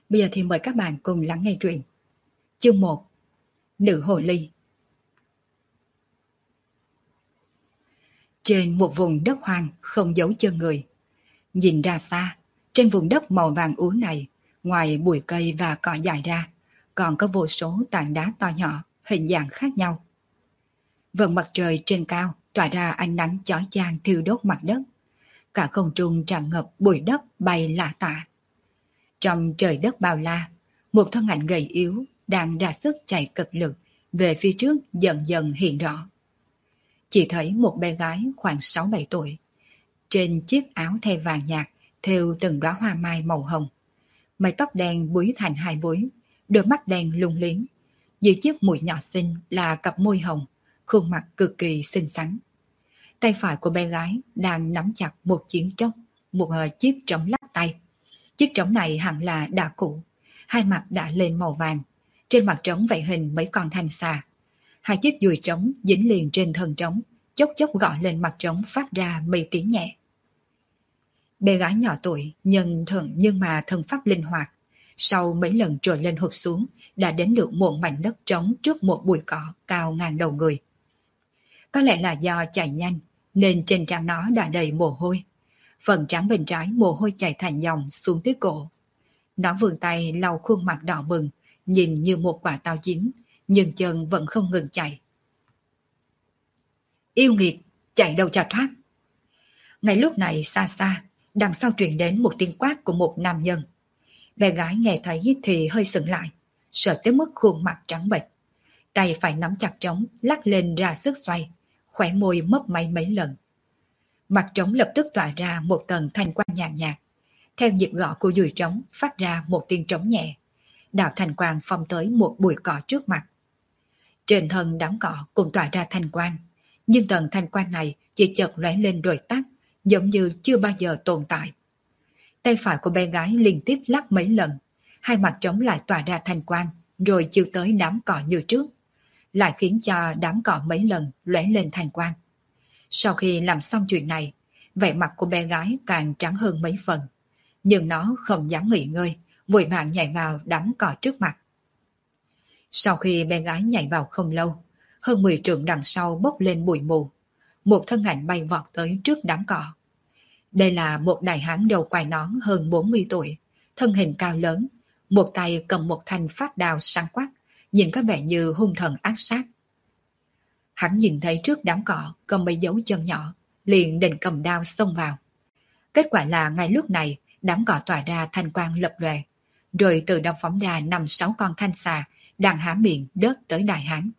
Bây giờ thì mời các bạn cùng lắng nghe truyện. Chương 1. Nữ hồ ly. Trên một vùng đất hoang không giấu chân người. Nhìn ra xa, trên vùng đất màu vàng úa này, ngoài bụi cây và cỏ dại ra, còn có vô số tảng đá to nhỏ, hình dạng khác nhau. Vầng mặt trời trên cao tỏa ra ánh nắng chói chang thiêu đốt mặt đất. Cả không trung tràn ngập bụi đất bay lả tả. Trong trời đất bao la, một thân ảnh gầy yếu đang ra sức chạy cực lực về phía trước dần dần hiện rõ. Chỉ thấy một bé gái khoảng 6-7 tuổi, trên chiếc áo the vàng nhạt thêu từng đóa hoa mai màu hồng, mái tóc đen búi thành hai búi, đôi mắt đen lung liếng, dưới chiếc mũi nhỏ xinh là cặp môi hồng, khuôn mặt cực kỳ xinh xắn. Tay phải của bé gái đang nắm chặt một chiếc trống lắc tay. Chiếc trống này hẳn là đã cũ, hai mặt đã lên màu vàng, trên mặt trống vẽ hình mấy con thanh xà. Hai chiếc dùi trống dính liền trên thân trống, chốc chốc gõ lên mặt trống phát ra mấy tiếng nhẹ. Bé gái nhỏ tuổi nhưng mà thân pháp linh hoạt, sau mấy lần trồi lên hụp xuống đã đến được một mảnh đất trống trước một bụi cỏ cao ngang đầu người. Có lẽ là do chạy nhanh nên trên trán nó đã đầy mồ hôi. Phần trán bên trái mồ hôi chảy thành dòng xuống tới cổ. Nó vươn tay lau khuôn mặt đỏ bừng, nhìn như một quả táo chín, nhưng chân vẫn không ngừng chạy. Yêu nghiệt, chạy đâu cho thoát. Ngay lúc này xa xa, đằng sau truyền đến một tiếng quát của một nam nhân. Bé gái nghe thấy thì hơi sững lại, sợ tới mức khuôn mặt trắng bệch. Tay phải nắm chặt trống, lắc lên ra sức xoay, khóe môi mấp máy mấy lần. Mặt trống lập tức tỏa ra một tầng thanh quang nhàn nhạt. Theo nhịp gõ của dùi trống phát ra một tiếng trống nhẹ. Đạo thanh quang phong tới một bụi cỏ trước mặt. Trên thân đám cỏ cũng tỏa ra thanh quang, nhưng tầng thanh quang này chỉ chợt lóe lên rồi tắt, giống như chưa bao giờ tồn tại. Tay phải của bé gái liên tiếp lắc mấy lần, hai mặt trống lại tỏa ra thanh quang, rồi chiếu tới đám cỏ như trước, lại khiến cho đám cỏ mấy lần lóe lên thanh quang. Sau khi làm xong chuyện này, vẻ mặt của bé gái càng trắng hơn mấy phần, nhưng nó không dám nghỉ ngơi, vội vàng nhảy vào đám cỏ trước mặt. Sau khi bé gái nhảy vào không lâu, hơn 10 trượng đằng sau bốc lên bụi mù, một thân ảnh bay vọt tới trước đám cỏ. Đây là một đại hán đầu quai nón hơn 40 tuổi, thân hình cao lớn, một tay cầm một thanh phát đao sáng quắc, nhìn có vẻ như hung thần ác sát. Hắn nhìn thấy trước đám cỏ có mấy dấu chân nhỏ, liền định cầm đao xông vào. Kết quả là ngay lúc này, đám cỏ tỏa ra thanh quang lập lòe, rồi từ đó phóng ra 5-6 con thanh xà đang há miệng đớp tới đại hán.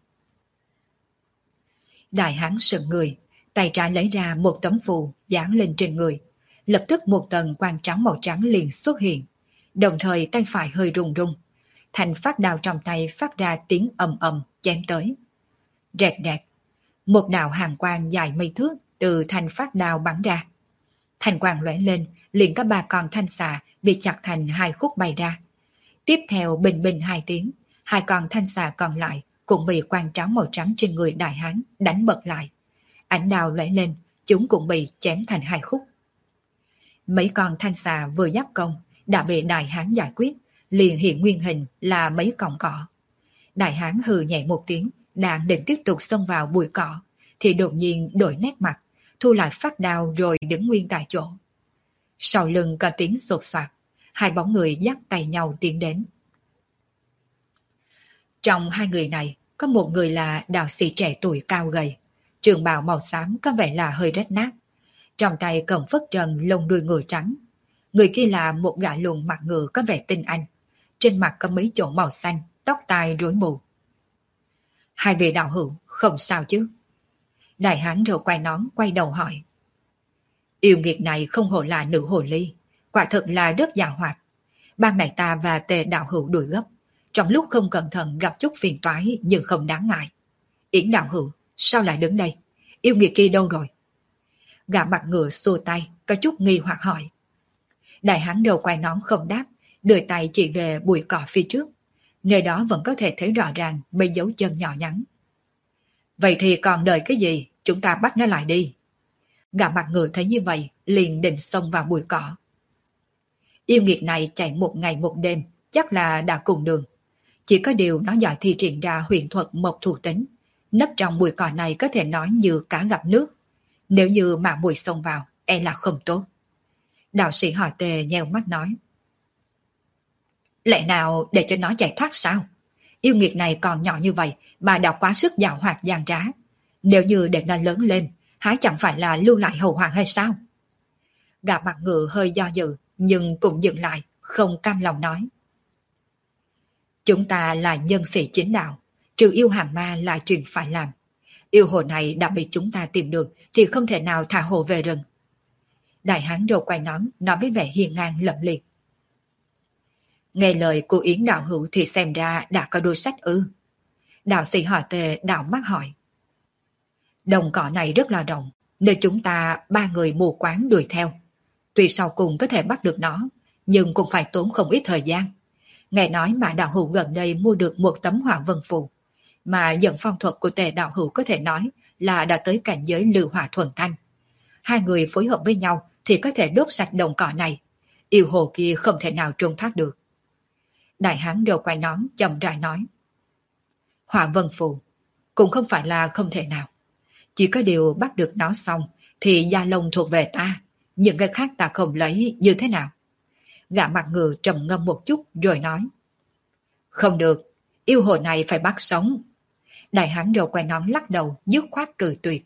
Đại hán sững người, tay trái lấy ra một tấm phù dán lên trên người, lập tức một tầng quang trắng màu trắng liền xuất hiện, đồng thời tay phải hơi rung rung, thanh phát đao trong tay phát ra tiếng ầm ầm chém tới. Rẹt rẹt, một đạo hàn quang dài mấy thước từ thanh phát đao bắn ra. Thanh quang lóe lên, liền có 3 con thanh xà bị chặt thành 2 khúc bay ra. Tiếp theo bình bình 2 tiếng, 2 con thanh xà còn lại cũng bị quang trắng màu trắng trên người đại hán đánh bật lại. Ánh đao lóe lên, chúng cũng bị chém thành 2 khúc. Mấy con thanh xà vừa giáp công đã bị đại hán giải quyết, liền hiện nguyên hình là mấy cọng cỏ. Đại hán hừ nhẹ một tiếng, đang định tiếp tục xông vào bụi cỏ, thì đột nhiên đổi nét mặt, thu lại phát đao rồi đứng nguyên tại chỗ. Sau lưng có tiếng sột soạt, 2 bóng người dắt tay nhau tiến đến. Trong 2 người này, có một người là đạo sĩ trẻ tuổi cao gầy, trường bào màu xám có vẻ là hơi rách nát, trong tay cầm phất trần lông đuôi ngựa trắng. Người kia là một gã lùn mặt ngựa có vẻ tinh anh, trên mặt có mấy chỗ màu xanh, tóc tai rối mù. Hai vị đạo hữu, không sao chứ? Đại hán rồi quay nón quay đầu hỏi. Yêu nghiệt này không hổ là nữ hồ ly, quả thực là rất giàu hoạt. Ban này ta và Tề đạo hữu đuổi gấp, trong lúc không cẩn thận gặp chút phiền toái nhưng không đáng ngại. Yến đạo hữu, sao lại đứng đây? Yêu nghiệt kia đâu rồi? Gã mặt ngựa xua tay, có chút nghi hoặc hỏi. Đại hán đầu quay nón không đáp, đưa tay chỉ về bụi cỏ phía trước. Nơi đó vẫn có thể thấy rõ ràng mấy dấu chân nhỏ nhắn. Vậy thì còn đợi cái gì? Chúng ta bắt nó lại đi. Gã mặt ngựa thấy như vậy, liền định xông vào bụi cỏ. Yêu nghiệt này chạy một ngày một đêm, chắc là đã cùng đường. Chỉ có điều nó giỏi thi triển ra huyền thuật mộc thủ tính, nấp trong bụi cỏ này có thể nói như cá gặp nước. Nếu như mà mùi xông vào, e là không tốt. Đạo sĩ họ Tề nheo mắt nói. Lẽ nào để cho nó chạy thoát sao? Yêu nghiệt này còn nhỏ như vậy mà đã quá sức giàu hoạt gian trá. Nếu như để nó lớn lên, há chẳng phải là lưu lại hậu hoạn hay sao? Gã mặt ngựa hơi do dự, nhưng cũng dừng lại, không cam lòng nói. Chúng ta là nhân sĩ chính đạo, trừ yêu hàng ma là chuyện phải làm. Yêu hồ này đã bị chúng ta tìm được thì không thể nào thả hồ về rừng. Đại hán đầu quay nón, nói với vẻ hiền ngang lẫm liệt. Nghe lời của Yến đạo hữu thì xem ra đã có đôi sách ư. Đạo sĩ họ Tề đảo mắt hỏi. Đồng cỏ này rất là rộng, nếu chúng ta 3 người mù quáng đuổi theo. Tuy sau cùng có thể bắt được nó, nhưng cũng phải tốn không ít thời gian. Nghe nói mà đạo hữu gần đây mua được một tấm hỏa vân phù, mà dẫn phong thuật của Tề đạo hữu có thể nói là đã tới cảnh giới lưu hỏa thuần thanh. 2 người phối hợp với nhau thì có thể đốt sạch đồng cỏ này. Yêu hồ kia không thể nào trốn thoát được. Đại hán đầu quay nón chậm rãi nói. Hỏa vân phù cũng không phải là không thể nào. Chỉ có điều bắt được nó xong thì da lông thuộc về ta, những cái khác ta không lấy như thế nào? Gã mặt ngựa trầm ngâm một chút rồi nói. Không được, yêu hồ này phải bắt sống. Đại hán đầu quay nón lắc đầu dứt khoát cự tuyệt.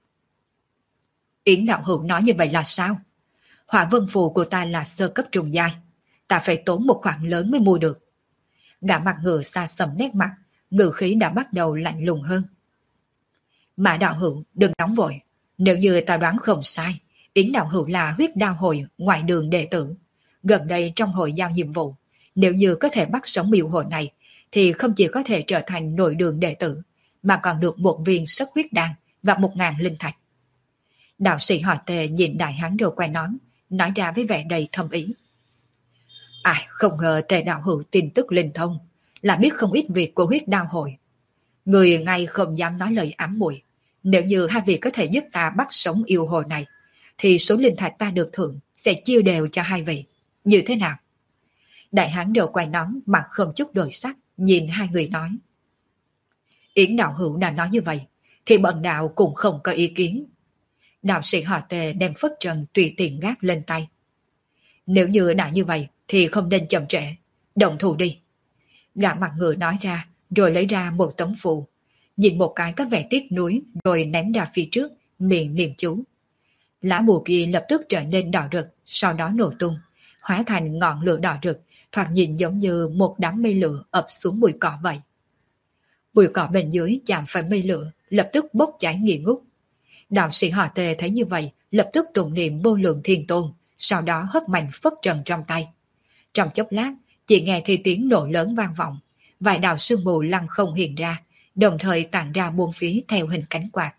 Yến đạo hữu nói như vậy là sao? Hỏa vân phù của ta là sơ cấp trùng giai, ta phải tốn một khoản lớn mới mua được. Gã mặt ngựa xa sầm nét mặt, ngự khí đã bắt đầu lạnh lùng hơn. Mã đạo hữu đừng nóng vội, nếu như ta đoán không sai, Yến đạo hữu là huyết đao hội ngoại đường đệ tử. Gần đây trong hội giao nhiệm vụ, nếu như có thể bắt sống yêu hồ này, thì không chỉ có thể trở thành nội đường đệ tử, mà còn được 1 viên sức huyết đan và 1.000 linh thạch. Đạo sĩ họ Tề nhìn đại hán đầu quay nón, nói ra với vẻ đầy thâm ý. Ai không ngờ Tề đạo hữu tin tức linh thông, là biết không ít việc của huyết đao hội. Người ngay không dám nói lời ám muội. Nếu như 2 vị có thể giúp ta bắt sống yêu hồ này, thì số linh thạch ta được thưởng sẽ chia đều cho 2 vị. Như thế nào? Đại hán đầu quay nón mặt không chút đổi sắc, nhìn 2 người nói. Yến đạo hữu đã nói như vậy, thì bần đạo cũng không có ý kiến. Đạo sĩ họ Tề đem phất trần tùy tiện gác lên tay. Nếu như đã như vậy thì không nên chậm trễ, động thủ đi. Gã mặt ngựa nói ra, rồi lấy ra một tấm phù, nhìn một cái có vẻ tiếc nuối rồi ném ra phía trước, miệng niệm chú. Lá bùa kia lập tức trở nên đỏ rực, sau đó nổ tung, hóa thành ngọn lửa đỏ rực, thoạt nhìn giống như một đám mây lửa ập xuống bụi cỏ vậy. Bụi cỏ bên dưới chạm phải mây lửa, lập tức bốc cháy nghi ngút. Đạo sĩ họ Tề thấy như vậy, lập tức tụng niệm vô lượng thiên tôn, sau đó hất mạnh phất trần trong tay. Trong chốc lát, chỉ nghe thấy tiếng nổ lớn vang vọng, vài đạo sương mù lăng không hiện ra, đồng thời tản ra buông phía theo hình cánh quạt.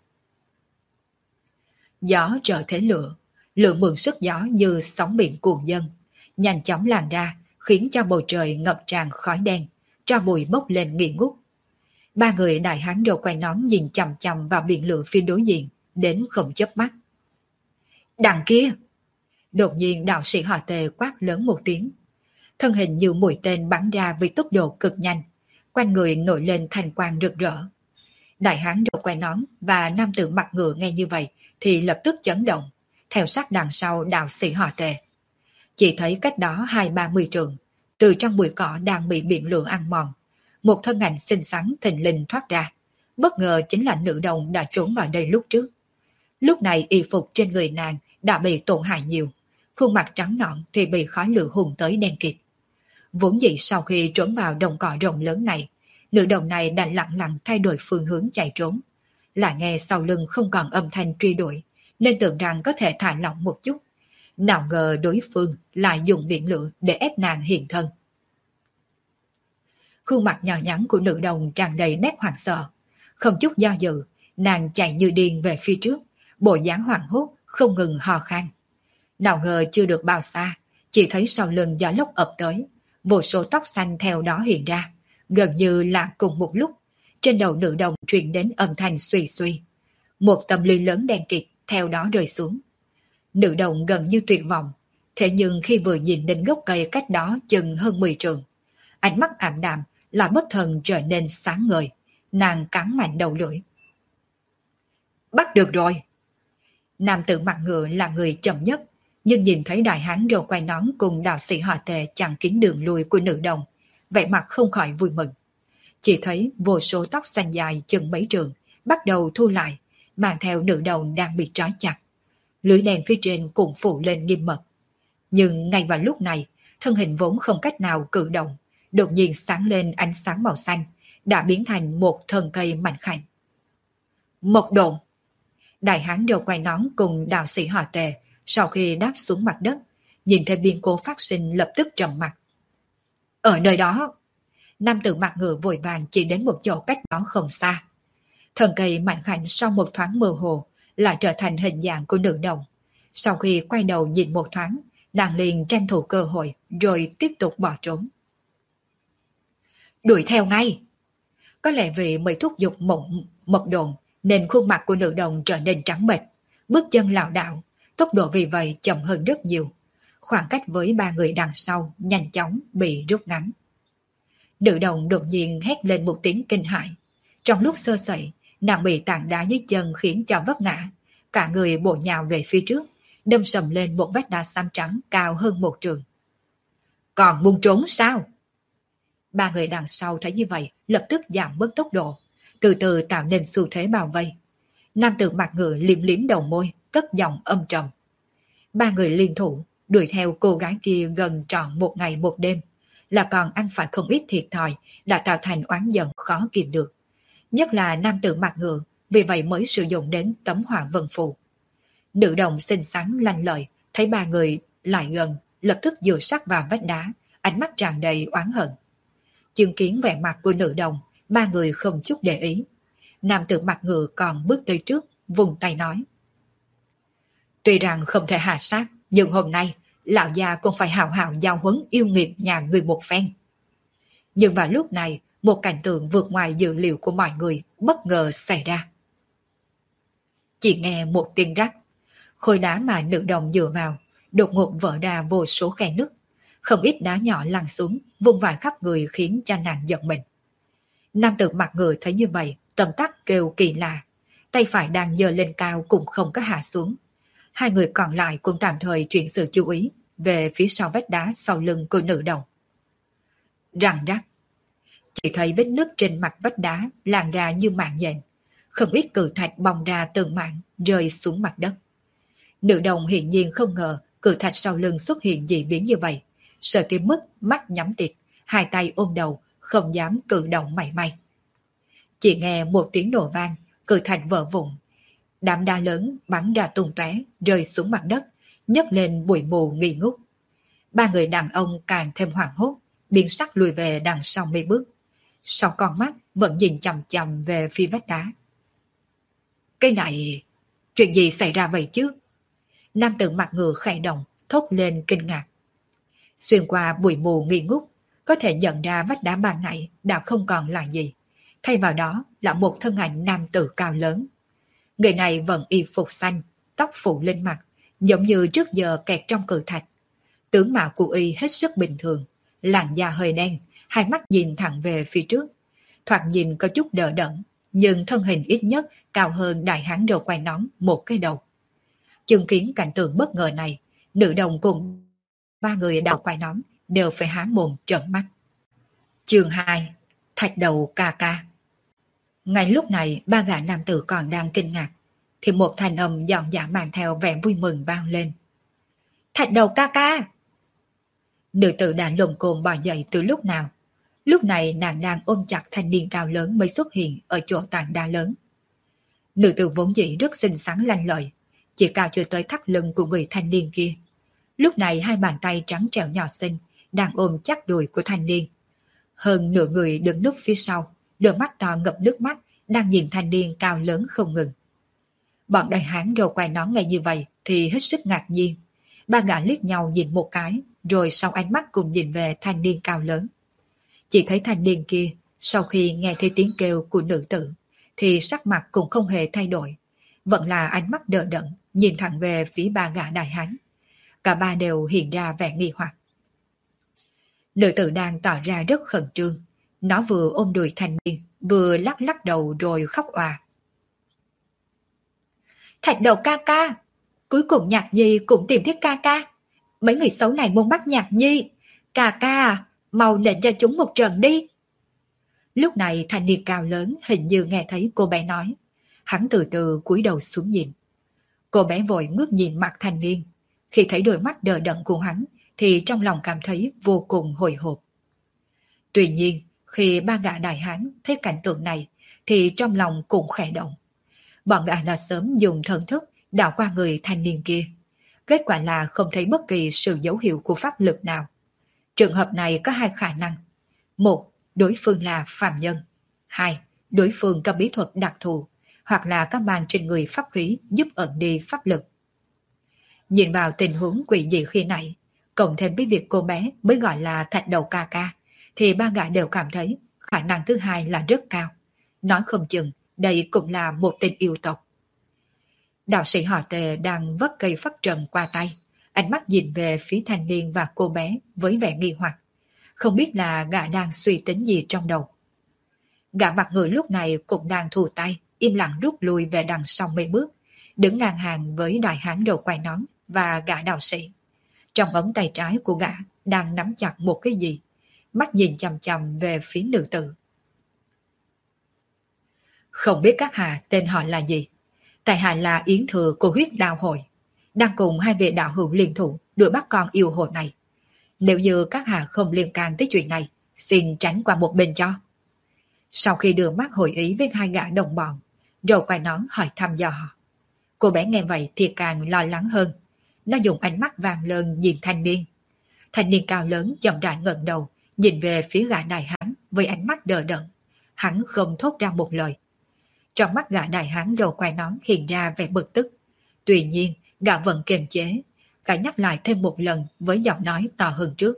Gió trở thế lửa, lửa mượn sức gió như sóng biển cuồng dâng, nhanh chóng lan ra, khiến cho bầu trời ngập tràn khói đen, tro bụi bốc lên nghi ngút. 3 người đại hán đầu quay nón nhìn chằm chằm vào biển lửa phía đối diện, đến không chớp mắt. Đằng kia! Đột nhiên đạo sĩ họ Tề quát lớn một tiếng. Thân hình như mũi tên bắn ra với tốc độ cực nhanh, quanh người nổi lên thành quang rực rỡ. Đại hán đầu quay nón và nam tử mặt ngựa nghe như vậy thì lập tức chấn động, theo sát đằng sau đạo sĩ họ Tề. Chỉ thấy cách đó 20-30 trượng, từ trong bụi cỏ đang bị biển lửa ăn mòn, một thân ảnh xinh xắn thình lình thoát ra, bất ngờ chính là nữ đồng đã trốn vào đây lúc trước. Lúc này y phục trên người nàng đã bị tổn hại nhiều, khuôn mặt trắng nõn thì bị khói lửa hùng tới đen kịt. Vốn dĩ sau khi trốn vào đồng cỏ rộng lớn này, nữ đồng này đã lặng lặng thay đổi phương hướng chạy trốn. Lại nghe sau lưng không còn âm thanh truy đuổi, nên tưởng rằng có thể thả lỏng một chút. Nào ngờ đối phương lại dùng biển lửa để ép nàng hiện thân. Khuôn mặt nhỏ nhắn của nữ đồng tràn đầy nét hoảng sợ. Không chút do dự, nàng chạy như điên về phía trước, bộ dáng hoảng hốt, không ngừng hò khan. Nào ngờ chưa được bao xa, chỉ thấy sau lưng gió lốc ập tới, vô số tóc xanh theo đó hiện ra, gần như là cùng một lúc. Trên đầu nữ đồng truyền đến âm thanh suy suy. Một tấm lưới lớn đen kịt theo đó rơi xuống. Nữ đồng gần như tuyệt vọng, thế nhưng khi vừa nhìn đến gốc cây cách đó chừng hơn 10 trượng, ánh mắt ảm đạm lại bất thần trở nên sáng ngời. Nàng cắn mạnh đầu lưỡi. Bắt được rồi. Nam tử mặt ngựa là người chậm nhất, nhưng nhìn thấy đại hán râu quai nón cùng đạo sĩ họ Tề chặn kín đường lui của nữ đồng, vẻ mặt không khỏi vui mừng. Chỉ thấy vô số tóc xanh dài chừng mấy trường bắt đầu thu lại, mang theo nữ đồng đang bị trói chặt. Lưới đèn phía trên cũng phủ lên nghiêm mật. Nhưng ngay vào lúc này, thân hình vốn không cách nào cử động, đột nhiên sáng lên ánh sáng màu xanh, đã biến thành một thân cây mạnh khảnh. Mộc độn. Đại hán râu quai nón cùng đạo sĩ họ Tề sau khi đáp xuống mặt đất, nhìn thấy biến cố phát sinh lập tức trầm mặt. Ở nơi đó, nam tử mặt ngựa vội vàng chỉ đến một chỗ cách đó không xa. Thân cây mạnh khảnh sau một thoáng mơ hồ lại trở thành hình dạng của nữ đồng. Sau khi quay đầu nhìn một thoáng, nàng liền tranh thủ cơ hội rồi tiếp tục bỏ trốn. Đuổi theo ngay! Có lẽ vì mới thúc giục mộc độn nên khuôn mặt của nữ đồng trở nên trắng bệch, bước chân lảo đảo, tốc độ vì vậy chậm hơn rất nhiều. Khoảng cách với ba người đằng sau nhanh chóng bị rút ngắn. Nữ đồng đột nhiên hét lên một tiếng kinh hãi. Trong lúc sơ sẩy, nàng bị tảng đá dưới chân khiến cho vấp ngã, cả người bổ nhào về phía trước, đâm sầm lên một vách đá xám trắng cao hơn một trường. Còn muốn trốn sao? Ba người đằng sau thấy như vậy, lập tức giảm bớt tốc độ, từ từ tạo nên xu thế bao vây. Nam tử mặt ngựa liếm liếm đầu môi, cất giọng âm trầm. Ba người liên thủ, đuổi theo cô gái kia gần trọn một ngày một đêm, là còn ăn phải không ít thiệt thòi, đã tạo thành oán giận khó kìm được. Nhất là nam tử mặt ngựa, vì vậy mới sử dụng đến tấm hỏa vân phù. Nữ đồng xinh xắn lanh lợi, thấy ba người lại gần, lập tức dựa sát vào vách đá, ánh mắt tràn đầy oán hận. Chứng kiến vẻ mặt của nữ đồng, ba người không chút để ý. Nam tử mặt ngựa còn bước tới trước, vùng tay nói. Tuy rằng không thể hạ sát, nhưng hôm nay, lão già cũng phải hào hào giao huấn yêu nghiệt nhà người một phen. Nhưng vào lúc này, một cảnh tượng vượt ngoài dự liệu của mọi người bất ngờ xảy ra. Chỉ nghe một tiếng rắc, khối đá mà nữ đồng dựa vào, đột ngột vỡ ra vô số khe nứt. Không ít đá nhỏ lăn xuống, vung vãi khắp người khiến cho nàng giật mình. Nam tử mặt ngựa thấy như vậy, tầm tắc kêu kỳ lạ, tay phải đang giơ lên cao cũng không có hạ xuống. Hai người còn lại cũng tạm thời chuyển sự chú ý về phía sau vách đá sau lưng của nữ đồng. Răng rắc, chỉ thấy vết nứt trên mặt vách đá lan ra như mạng nhện, không ít cự thạch bong ra từng mảng rơi xuống mặt đất. Nữ đồng hiển nhiên không ngờ cự thạch sau lưng xuất hiện dị biến như vậy, sợ tới mức mắt nhắm tịt, hai tay ôm đầu, không dám cử động mảy may. Chỉ nghe một tiếng nổ vang, cự thạch vỡ vụn, đám đá lớn bắn ra tung tóe rơi xuống mặt đất, nhấc lên bụi mù nghi ngút. Ba người đàn ông càng thêm hoảng hốt, biến sắc lùi về đằng sau mấy bước. Sau con mắt vẫn nhìn chằm chằm về phía vách đá. Cái này, chuyện gì xảy ra vậy chứ? Nam tử mặt ngựa khẽ động, thốt lên kinh ngạc. Xuyên qua bụi mù nghi ngút, có thể nhận ra vách đá ban nãy đã không còn là gì. Thay vào đó là một thân ảnh nam tử cao lớn. Người này vẫn y phục xanh, tóc phủ lên mặt, giống như trước giờ kẹt trong cự thạch. Tướng mạo của y hết sức bình thường, làn da hơi đen, hai mắt nhìn thẳng về phía trước. Thoạt nhìn có chút đờ đẫn, nhưng thân hình ít nhất cao hơn đại hán râu quai nón một cái đầu. Chứng kiến cảnh tượng bất ngờ này, nữ đồng cùng ba người đầu quai nón đều phải há mồm trợn mắt. Chương 2. Thạch đầu ca ca. Ngay lúc này ba gã nam tử còn đang kinh ngạc, thì một thanh âm giòn giả mang theo vẻ vui mừng vang lên. Thạch đầu ca ca! Nữ tử đã lồm cồm bò dậy từ lúc nào. Lúc này nàng đang ôm chặt thanh niên cao lớn mới xuất hiện ở chỗ tảng đá lớn. Nữ tử vốn dĩ rất xinh xắn lanh lợi, chỉ cao chưa tới thắt lưng của người thanh niên kia. Lúc này hai bàn tay trắng trẻo nhỏ xinh đang ôm chắc đùi của thanh niên. Hơn nửa người đứng núp phía sau, đôi mắt to ngập nước mắt đang nhìn thanh niên cao lớn không ngừng. Bọn đại hán râu quai nón nghe như vậy thì hết sức ngạc nhiên. Ba gã liếc nhau nhìn một cái, rồi sau ánh mắt cùng nhìn về thanh niên cao lớn. Chỉ thấy thanh niên kia, sau khi nghe thấy tiếng kêu của nữ tử, thì sắc mặt cũng không hề thay đổi. Vẫn là ánh mắt đờ đẫn, nhìn thẳng về phía ba gã đại hán. Cả ba đều hiện ra vẻ nghi hoặc. Nữ tử đang tỏ ra rất khẩn trương. Nó vừa ôm đùi thanh niên, vừa lắc lắc đầu rồi khóc òa. Thạch đầu ca ca, cuối cùng Nhạc Nhi cũng tìm thấy ca ca. Mấy người xấu này muốn bắt Nhạc Nhi. Ca ca à, mau nện cho chúng một trận đi. Lúc này thanh niên cao lớn hình như nghe thấy cô bé nói. Hắn từ từ cúi đầu xuống nhìn. Cô bé vội ngước nhìn mặt thanh niên. Khi thấy đôi mắt đờ đẫn của hắn thì trong lòng cảm thấy vô cùng hồi hộp. Tuy nhiên, khi ba gã đại hán thấy cảnh tượng này thì trong lòng cũng khẽ động. Bọn gã đã sớm dùng thần thức đảo qua người thanh niên kia. Kết quả là không thấy bất kỳ sự dấu hiệu của pháp lực nào. Trường hợp này có hai khả năng. Một, đối phương là phàm nhân. Hai, đối phương có bí thuật đặc thù hoặc là có mang trên người pháp khí giúp ẩn đi pháp lực. Nhìn vào tình huống quỷ dị khi nãy, cộng thêm với việc cô bé mới gọi là thạch đầu ca ca, thì ba gã đều cảm thấy khả năng thứ hai là rất cao. Nói không chừng đây cũng là một tên yêu tộc. Đạo sĩ họ Tề đang vất cây phất trần qua tay, ánh mắt nhìn về phía thanh niên và cô bé với vẻ nghi hoặc. Không biết là gã đang suy tính gì trong đầu. Gã mặt người lúc này cũng đang thù tay, im lặng rút lui về đằng sau mấy bước, đứng ngang hàng với đại hán đầu quai nón và gã đạo sĩ. Trong ống tay trái của gã đang nắm chặt một cái gì, mắt nhìn chằm chằm về phía nữ tử. Không biết các hạ tên họ là gì? Tại hạ là Yến Thừa của huyết đạo hội, đang cùng hai vị đạo hữu liên thủ đuổi bắt con yêu hồ này. Nếu như các hạ không liên can tới chuyện này, xin tránh qua một bên cho. Sau khi đưa mắt hội ý với hai gã đồng bọn, rồi quay nón hỏi thăm dò họ. Cô bé nghe vậy thì càng lo lắng hơn. Nó dùng ánh mắt vàng lơn nhìn thanh niên. Thanh niên cao lớn chậm rãi ngẩng đầu, nhìn về phía gã đại hán với ánh mắt đờ đẫn. Hắn không thốt ra một lời. Trong mắt gã đại hán rồi quay nón hiện ra vẻ bực tức. Tuy nhiên, gã vẫn kiềm chế. Gã nhắc lại thêm một lần với giọng nói to hơn trước.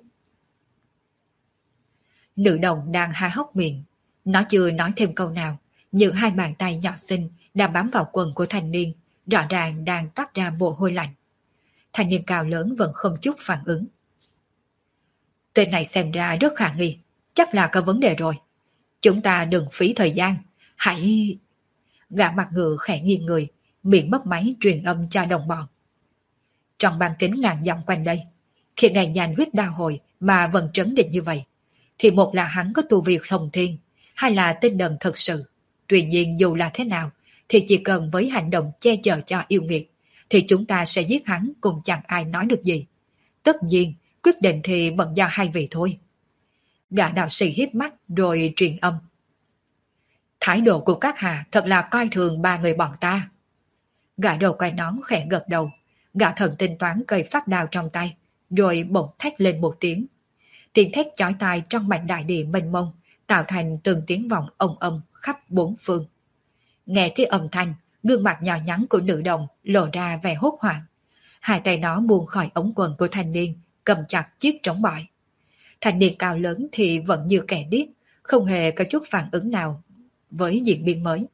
Nữ đồng đang há hốc miệng. Nó chưa nói thêm câu nào, nhưng hai bàn tay nhỏ xinh đã bám vào quần của thanh niên, rõ ràng đang toát ra mồ hôi lạnh. Thanh niên cao lớn vẫn không chút phản ứng. Tên này xem ra rất khả nghi, chắc là có vấn đề rồi. Chúng ta đừng phí thời gian, hãy... Gã mặt ngựa khẽ nghiêng người, miệng mất máy truyền âm cho đồng bọn. Trong bàn kính ngàn dặm quanh đây, khi ngày nhàn huyết đao hồi mà vẫn trấn định như vậy, thì một là hắn có tu vi thông thiên, hay là tên đần thật sự. Tuy nhiên dù là thế nào, thì chỉ cần với hành động che chở cho yêu nghiệt, thì chúng ta sẽ giết hắn cùng chẳng ai nói được gì. Tất nhiên, quyết định thì vẫn do hai vị thôi. Gã đạo sĩ hiếp mắt rồi truyền âm. Thái độ của các hạ thật là coi thường ba người bọn ta. Gã đầu quay nón khẽ gật đầu, gã thần tính toán cây phát đao trong tay, rồi bỗng thét lên một tiếng. Tiếng thét chói tai trong mảnh đại địa mênh mông, tạo thành từng tiếng vọng ong ong khắp bốn phương. Nghe thấy âm thanh, gương mặt nhỏ nhắn của nữ đồng lộ ra vẻ hốt hoảng. Hai tay nó buông khỏi ống quần của thanh niên, cầm chặt chiếc trống bỏi. Thanh niên cao lớn thì vẫn như kẻ điếc, không hề có chút phản ứng nào với diễn biến mới.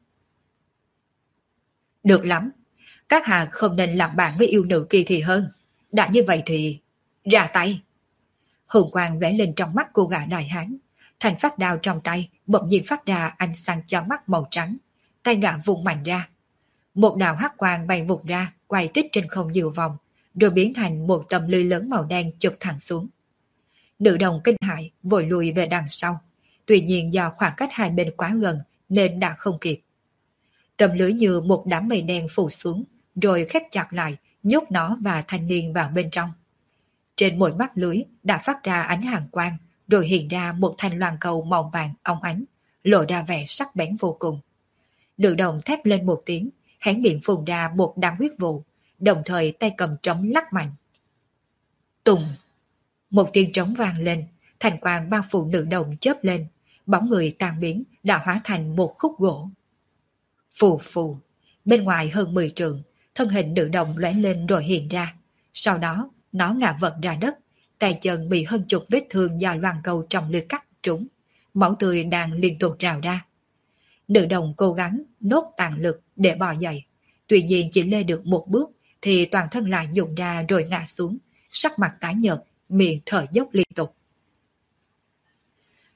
Được lắm, các hạ không nên làm bạn với yêu nữ kia thì hơn. Đã như vậy thì... ra tay! Hồng quang lóe lên trong mắt cô gã đại hán. Thanh phát đao trong tay bỗng nhiên phát ra ánh sáng cho mắt màu trắng. Tay gã vùng mạnh ra. Một đạo hắc quang bay vụt ra, quay tích trên không nhiều vòng, rồi biến thành một tấm lưới lớn màu đen chụp thẳng xuống. Nữ đồng kinh hãi vội lùi về đằng sau. Tuy nhiên do khoảng cách hai bên quá gần nên đã không kịp. Tấm lưới như một đám mây đen phủ xuống, rồi khép chặt lại, nhốt nó và thanh niên vào bên trong. Trên mỗi mắt lưới đã phát ra ánh hàng quang, rồi hiện ra một thanh loan cầu màu vàng óng ánh, lộ ra vẻ sắc bén vô cùng. Nữ đồng thét lên một tiếng, hé miệng phun ra một đám huyết vụ, đồng thời tay cầm trống lắc mạnh. Tùng! Một tiếng trống vang lên, thành quang bao phủ nữ đồng chớp lên, bóng người tan biến đã hóa thành một khúc gỗ. Phù phù, bên ngoài hơn 10 trượng, thân hình nữ đồng lóe lên rồi hiện ra. Sau đó, nó ngã vật ra đất, tay chân bị hơn chục vết thương do loan cầu trong lưỡi cắt trúng. Máu tươi đang liên tục trào ra. Nữ đồng cố gắng nốt tàn lực để bò dậy. Tuy nhiên chỉ lê được một bước thì toàn thân lại nhũn ra rồi ngã xuống, sắc mặt tái nhợt, miệng thở dốc liên tục.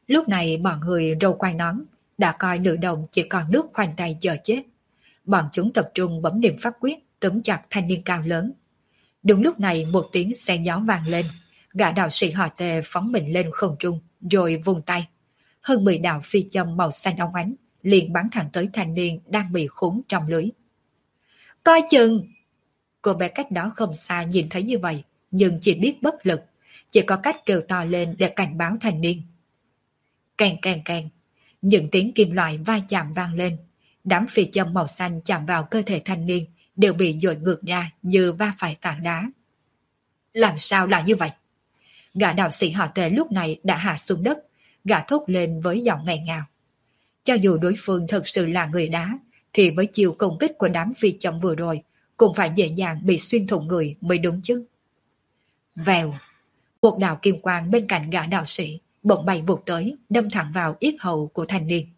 Lúc này mọi người râu quai nón đã coi nữ đồng chỉ còn nước khoanh tay chờ chết. Bọn chúng tập trung bấm niệm pháp quyết túm chặt thanh niên cao lớn. Đúng lúc này một tiếng xe gió vang lên, gã đạo sĩ họ Tề phóng mình lên không trung rồi vùng tay. Hơn 10 đạo phi châm màu xanh óng ánh liền bắn thẳng tới thanh niên đang bị khốn trong lưới. Coi chừng! Cô bé cách đó không xa nhìn thấy như vậy, nhưng chỉ biết bất lực, chỉ có cách kêu to lên để cảnh báo thanh niên. Keng keng keng, những tiếng kim loại va chạm vang lên, đám phi châm màu xanh chạm vào cơ thể thanh niên đều bị dội ngược ra như va phải tảng đá. Làm sao lại như vậy? Gã đạo sĩ họ Tề lúc này đã hạ xuống đất, gã thốt lên với giọng nghẹn ngào. Cho dù đối phương thật sự là người đá, thì với chiều công kích của đám phi châm vừa rồi, cũng phải dễ dàng bị xuyên thủng người mới đúng chứ. Vèo, một đạo kim quang bên cạnh gã đạo sĩ bỗng bay vụt tới, đâm thẳng vào yết hầu của thanh niên.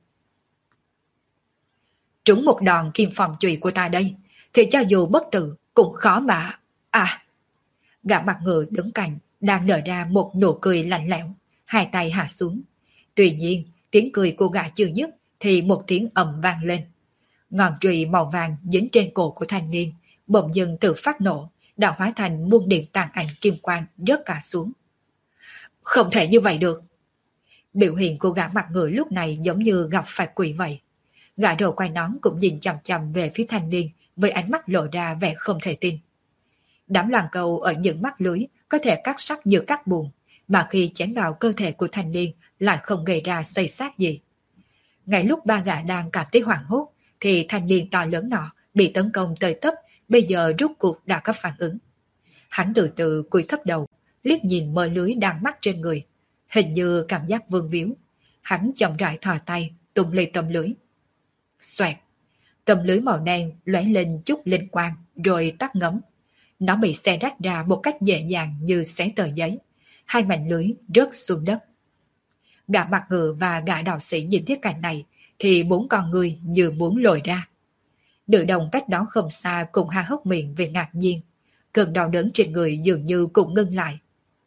Trúng một đòn kim phòng chùy của ta đây, thì cho dù bất tử cũng khó mà. À! Gã mặt ngựa đứng cạnh đang nở ra một nụ cười lạnh lẽo, hai tay hạ xuống. Tuy nhiên, tiếng cười của gã chưa dứt thì một tiếng ầm vang lên. Ngọn chùy màu vàng dính trên cổ của thanh niên, bỗng dưng tự phát nổ, đã hóa thành muôn điểm tàn ảnh kim quang rớt cả xuống. Không thể như vậy được. Biểu hiện của gã mặt ngựa lúc này giống như gặp phải quỷ vậy. Gã đầu quay nón cũng nhìn chằm chằm về phía thanh niên với ánh mắt lộ ra vẻ không thể tin. Đám loàn câu ở những mắt lưới có thể cắt sắc như cắt bùn, mà khi chém vào cơ thể của thanh niên lại không gây ra xây xác gì. Ngay lúc ba gã đang cảm thấy hoảng hốt, thì thanh niên to lớn nọ bị tấn công tới tấp, bây giờ rút cuộc đã có phản ứng. Hắn từ từ cúi thấp đầu, liếc nhìn mờ lưới đang mắc trên người, hình như cảm giác vương víu. Hắn chậm rãi thò tay, tung lấy tấm lưới. Xoẹt! Tấm lưới màu đen lóe lên chút linh quang, rồi tắt ngấm. Nó bị xé rách ra một cách dễ dàng như xé tờ giấy. Hai mảnh lưới rớt xuống đất. Gã mặt ngựa và gã đạo sĩ nhìn thấy cảnh này, thì bốn con người như muốn lồi ra. Nữ đồng cách đó không xa cùng há hốc miệng vì ngạc nhiên. Cơn đau đớn trên người dường như cũng ngưng lại.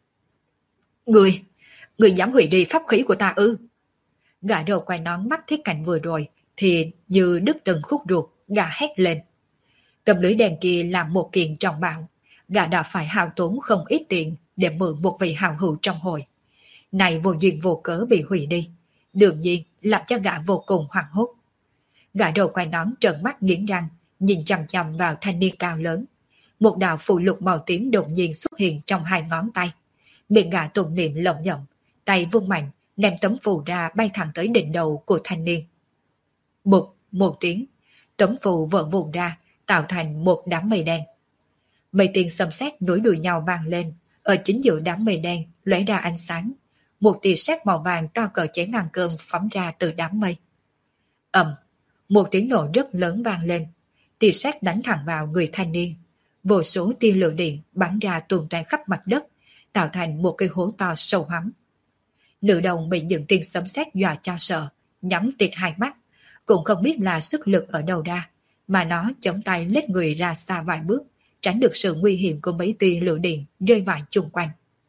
Người dám hủy đi pháp khí của ta ư? Gã đầu quay nón mắt thấy cảnh vừa rồi thì như đứt từng khúc ruột, gã hét lên. Tấm lưới đèn kia là một kiện trọng bảo, gã đã phải hao tốn không ít tiền để mượn một vị hào hữu trong hội. Này vô duyên vô cớ bị hủy đi, đương nhiên làm cho gã vô cùng hoảng hốt. Gã đầu quay nón trợn mắt nghiến răng, nhìn chằm chằm vào thanh niên cao lớn. Một đạo phù lục màu tím đột nhiên xuất hiện trong hai ngón tay. Miệng gã tụng niệm lẩm nhẩm, tay vung mạnh, ném tấm phù ra bay thẳng tới đỉnh đầu của thanh niên. Bụp một tiếng, tấm phù vỡ vụn ra, tạo thành một đám mây đen. Mây tiền xâm xét nối đuôi nhau vang lên, ở chính giữa đám mây đen lóe ra ánh sáng. Một tia sét màu vàng to cỡ chén ngàn cơm phóng ra từ đám mây. Ầm, một tiếng nổ rất lớn vang lên, tia sét đánh thẳng vào người thanh niên. Vô số tia lửa điện bắn ra tuôn toan khắp mặt đất, tạo thành một cái hố to sâu hoắm. Nữ đồng bị những tia sấm sét dọa cho sợ, nhắm tịt hai mắt, cũng không biết là sức lực ở đâu ra, mà nó chống tay lết người ra xa vài bước, tránh được sự nguy hiểm của mấy tia lửa điện rơi vãi chung quanh.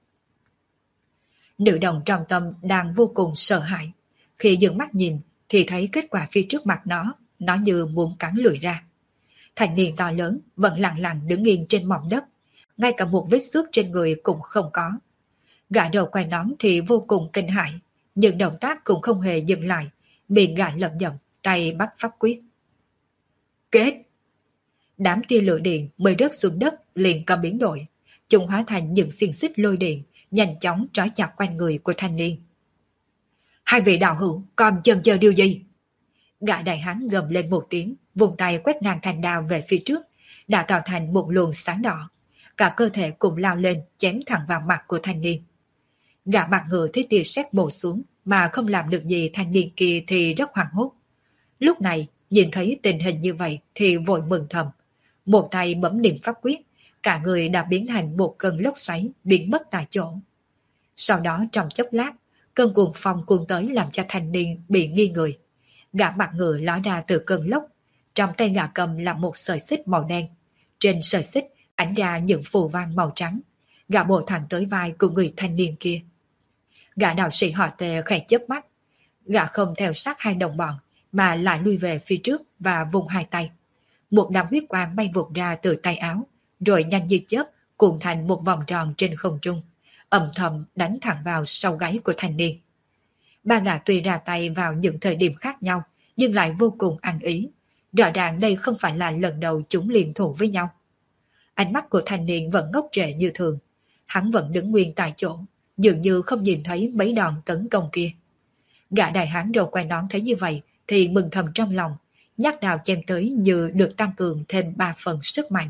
Nữ đồng trong tâm đang vô cùng sợ hãi. Khi dừng mắt nhìn thì thấy kết quả phía trước mặt nó như muốn cắn lưỡi ra. Thanh niên to lớn vẫn lặng lặng đứng yên trên mỏm đất, ngay cả một vết xước trên người cũng không có. Gã đầu quay nón thì vô cùng kinh hãi, nhưng động tác cũng không hề dừng lại, miệng gã lẩm nhẩm, tay bắt pháp quyết. Kết! Đám tia lửa điện mới rớt xuống đất liền có biến đổi, chúng hóa thành những xiềng xích lôi điện, nhanh chóng trói chặt quanh người của thanh niên. Hai vị đạo hữu còn chần chờ điều gì? Gã đại hán gầm lên một tiếng, vùng tay quét ngang thanh đao về phía trước, đã tạo thành một luồng sáng đỏ. Cả cơ thể cùng lao lên, chém thẳng vào mặt của thanh niên. Gã mặt ngựa thấy tia sét bổ xuống, mà không làm được gì thanh niên kia thì rất hoảng hốt. Lúc này, nhìn thấy tình hình như vậy thì vội mừng thầm. Một tay bấm niệm pháp quyết, cả người đã biến thành một cơn lốc xoáy, biến mất tại chỗ. Sau đó trong chốc lát, cơn cuồng phong cuốn tới làm cho thanh niên bị nghi người. Gã mặt ngựa ló ra từ cơn lốc, trong tay gã cầm là một sợi xích màu đen. Trên sợi xích ánh ra những phù văn màu trắng, gã bổ thẳng tới vai của người thanh niên kia. Gã đạo sĩ họ Tề khẽ chớp mắt. Gã không theo sát hai đồng bọn, mà lại lui về phía trước và vùng hai tay. Một đám huyết quang bay vụt ra từ tay áo, rồi nhanh như chớp cuộn thành một vòng tròn trên không trung, âm thầm đánh thẳng vào sau gáy của thanh niên. Ba gã tuy ra tay vào những thời điểm khác nhau, nhưng lại vô cùng ăn ý. Rõ ràng đây không phải là lần đầu chúng liên thủ với nhau. Ánh mắt của thanh niên vẫn ngốc trệ như thường. Hắn vẫn đứng nguyên tại chỗ, dường như không nhìn thấy mấy đòn tấn công kia. Gã đại hán râu quai nón thấy như vậy thì mừng thầm trong lòng, nhát đào chém tới như được tăng cường thêm 3 phần sức mạnh.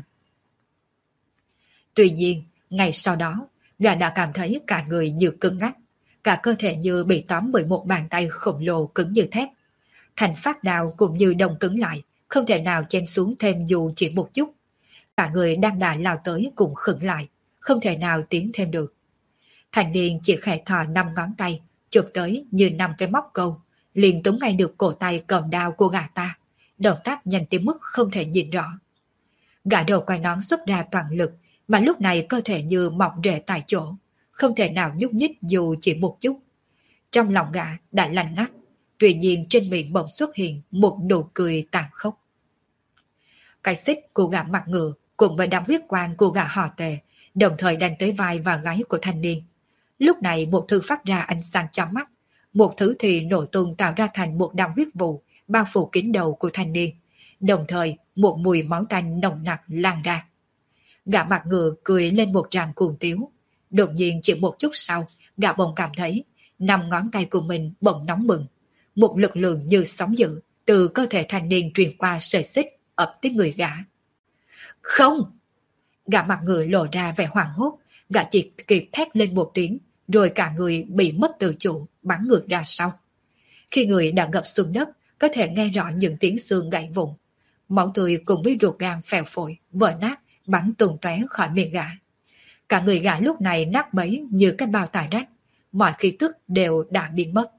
Tuy nhiên, ngay sau đó, gã đã cảm thấy cả người như cứng ngắc, cả cơ thể như bị tóm bởi một bàn tay khổng lồ cứng như thép. Thành phát đào cũng như đông cứng lại, không thể nào chém xuống thêm dù chỉ một chút. Cả người đang đà lao tới cũng khựng lại, không thể nào tiến thêm được. Thành niên chỉ khẽ thò 5 ngón tay, chụp tới như 5 cái móc câu, liền túm ngay được cổ tay cầm đao của gã ta. Động tác nhanh tới mức không thể nhìn rõ. Gã đầu quai nón xuất ra toàn lực, mà lúc này cơ thể như mọc rễ tại chỗ, không thể nào nhúc nhích dù chỉ một chút. Trong lòng gã đã lạnh ngắt, tuy nhiên trên miệng bỗng xuất hiện một nụ cười tàn khốc. Cái xích của gã mặt ngựa cùng với đám huyết quang của gã họ Tề đồng thời đánh tới vai và gáy của thanh niên. Lúc này một thứ phát ra ánh sáng chói mắt, một thứ thì nổ tung tạo ra thành một đám huyết vụ bao phủ kín đầu của thanh niên. Đồng thời một mùi máu tanh nồng nặc lan ra. Gã mặt ngựa cười lên một tràng cuồng tiếu. Đột nhiên chỉ một chút sau, gã bỗng cảm thấy 5 ngón tay của mình bỗng nóng bừng. Một lực lượng như sóng dữ từ cơ thể thanh niên truyền qua sợi xích ập tới người gã. Không! Gã mặt ngựa lộ ra vẻ hoảng hốt, gã chỉ kịp thét lên một tiếng, rồi cả người bị mất tự chủ, bắn ngược ra sau. Khi người đã ngập xuống đất, có thể nghe rõ những tiếng xương gãy vụn. Máu tươi cùng với ruột gan phèo phổi, vỡ nát, bắn tung tóe khỏi miệng gã. Cả người gã lúc này nát bấy như cái bao tải rách, mọi khí tức đều đã biến mất.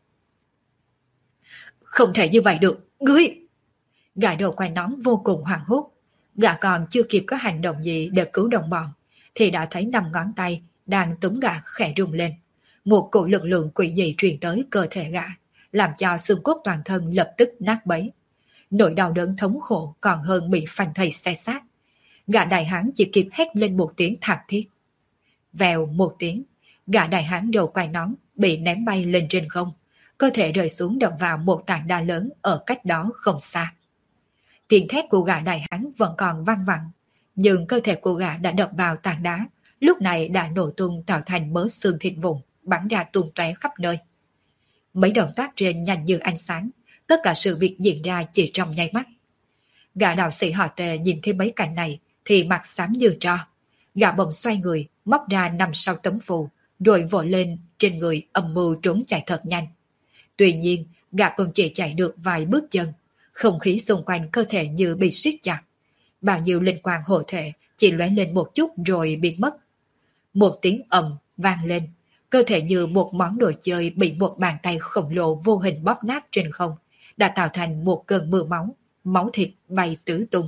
Không thể như vậy được, ngươi! Gã đầu quai nón vô cùng hoảng hốt. Gã còn chưa kịp có hành động gì để cứu đồng bọn, thì đã thấy 5 ngón tay đang túm gã khẽ rung lên. Một cổ lực lượng quỷ dị truyền tới cơ thể gã, làm cho xương cốt toàn thân lập tức nát bấy. Nỗi đau đớn thống khổ còn hơn bị phanh thây xé xác. Gã đại hán chỉ kịp hét lên một tiếng thảm thiết. Vèo một tiếng, gã đại hán đầu quai nón bị ném bay lên trên không, cơ thể rơi xuống đập vào một tảng đá lớn ở cách đó không xa. Tiếng thét của gã đại hán vẫn còn vang vẳng, nhưng cơ thể của gã đã đập vào tảng đá, lúc này đã nổ tung tạo thành mớ xương thịt vụn bắn ra tung tóe khắp nơi. Mấy động tác trên nhanh như ánh sáng, tất cả sự việc diễn ra chỉ trong nháy mắt. Gã đạo sĩ họ Tề nhìn thấy mấy cảnh này thì mặt xám như tro. Gã bỗng xoay người, móc ra 5-6 tấm phù, rồi vội lên trên người âm mưu trốn chạy thật nhanh. Tuy nhiên, gã cũng chỉ chạy được vài bước chân, không khí xung quanh cơ thể như bị siết chặt. Bao nhiêu linh quang hộ thể chỉ lóe lên một chút rồi biến mất. Một tiếng ầm vang lên, cơ thể như một món đồ chơi bị một bàn tay khổng lồ vô hình bóp nát trên không, đã tạo thành một cơn mưa máu, máu thịt bay tứ tung.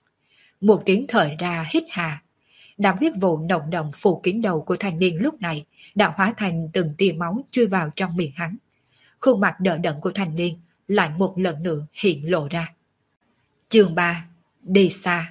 Một tiếng thở ra hít hà, đám huyết vụ nồng đậm phủ kín đầu của thanh niên lúc này đã hóa thành từng tia máu chui vào trong miệng hắn. Khuôn mặt đờ đẫn của thanh niên lại một lần nữa hiện lộ ra. Chương 3. Đi xa.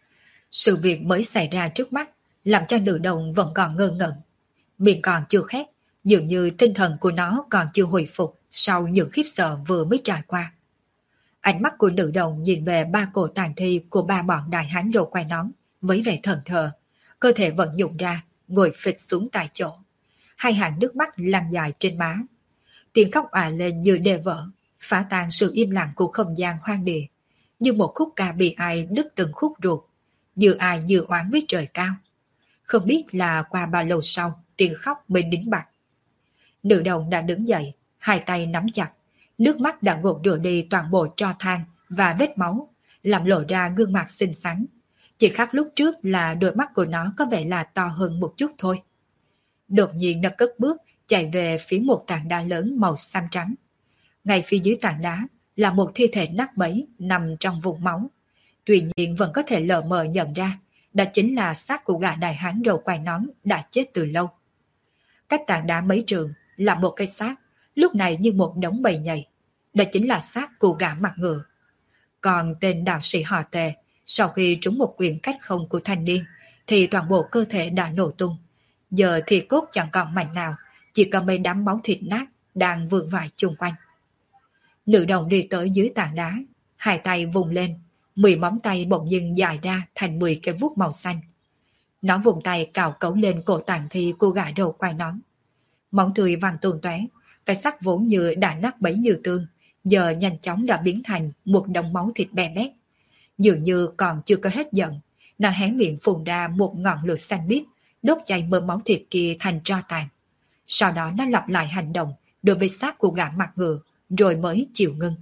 Sự việc mới xảy ra trước mắt làm cho nữ đồng vẫn còn ngơ ngẩn. Miệng còn chưa khép, dường như tinh thần của nó còn chưa hồi phục sau những khiếp sợ vừa mới trải qua. Ánh mắt của nữ đồng nhìn về 3 cổ tàn thi của 3 bọn đại hán râu quai nón với vẻ thần thờ, cơ thể vẫn nhụng ra, ngồi phịch xuống tại chỗ. Hai hàng nước mắt lăn dài trên má. Tiếng khóc òa lên như đê vỡ, phá tan sự im lặng của không gian hoang địa, như một khúc ca bị ai đứt từng khúc ruột, như ai như oán với trời cao. Không biết là qua bao lâu sau, tiếng khóc mới nín bặt. Nữ đồng đã đứng dậy, hai tay nắm chặt, nước mắt đã gột rửa đi toàn bộ tro than và vết máu, làm lộ ra gương mặt xinh xắn. Chỉ khác lúc trước là đôi mắt của nó có vẻ là to hơn một chút thôi. Đột nhiên nó cất bước, chạy về phía một tảng đá lớn màu xám trắng. Ngay phía dưới tảng đá là một thi thể nát bấy nằm trong vùng máu. Tuy nhiên vẫn có thể lờ mờ nhận ra, đó chính là xác của gã đại hán râu quai nón đã chết từ lâu. Cách tảng đá mấy trường, là một cái xác, lúc này như một đống bầy nhầy. Đó chính là xác của gã mặt ngựa. Còn tên đạo sĩ họ Tề, sau khi trúng một quyền cách không của thanh niên, thì toàn bộ cơ thể đã nổ tung. Giờ thì cốt chẳng còn mảnh nào, chỉ còn mấy đám máu thịt nát đang vương vãi chung quanh. Nữ đồng đi tới dưới tảng đá, hai tay vùng lên, 10 móng tay bỗng dưng dài ra thành 10 cái vuốt màu xanh. Nó vùng tay cào cấu lên cổ tàng thi của gã đầu quai nón. Máu tươi văng tung tóe, cái xác vốn như đã nát bấy như tương, giờ nhanh chóng đã biến thành một đống máu thịt bè bét. Dường như còn chưa có hết giận, nó hé miệng phun ra một ngọn lửa xanh biếc, đốt cháy mớ máu thịt kia thành tro tàn. Sau đó nó lặp lại hành động đối với xác của gã mặt ngựa, rồi mới chịu ngưng.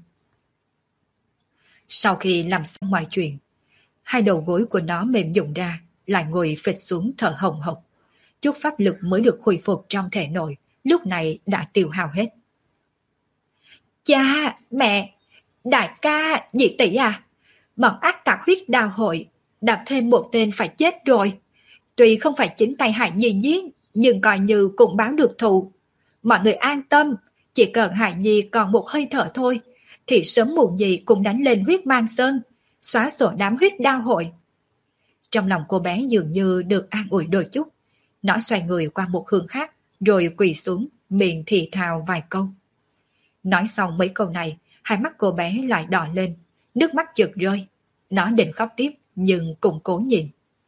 Sau khi làm xong mọi chuyện, hai đầu gối của nó mềm nhũn ra, lại ngồi phịch xuống thở hồng hộc. Chút pháp lực mới được khôi phục trong thể nội, lúc này đã tiêu hao hết. Cha, mẹ, đại ca, nhị tỷ à, bọn ác tặc huyết đào hội, đặt thêm một tên phải chết rồi. Tuy không phải chính tay Hải Nhi giết, nhưng coi như cũng báo được thù. Mọi người an tâm, chỉ cần Hải Nhi còn một hơi thở thôi, thì sớm muộn gì cũng đánh lên huyết mang sơn, xóa sổ đám huyết đao hội. Trong lòng cô bé dường như được an ủi đôi chút, nó xoay người qua một hướng khác, rồi quỳ xuống, miệng thì thào vài câu. Nói xong mấy câu này, hai mắt cô bé lại đỏ lên, nước mắt chợt rơi. Nó định khóc tiếp, nhưng cũng cố nhìn.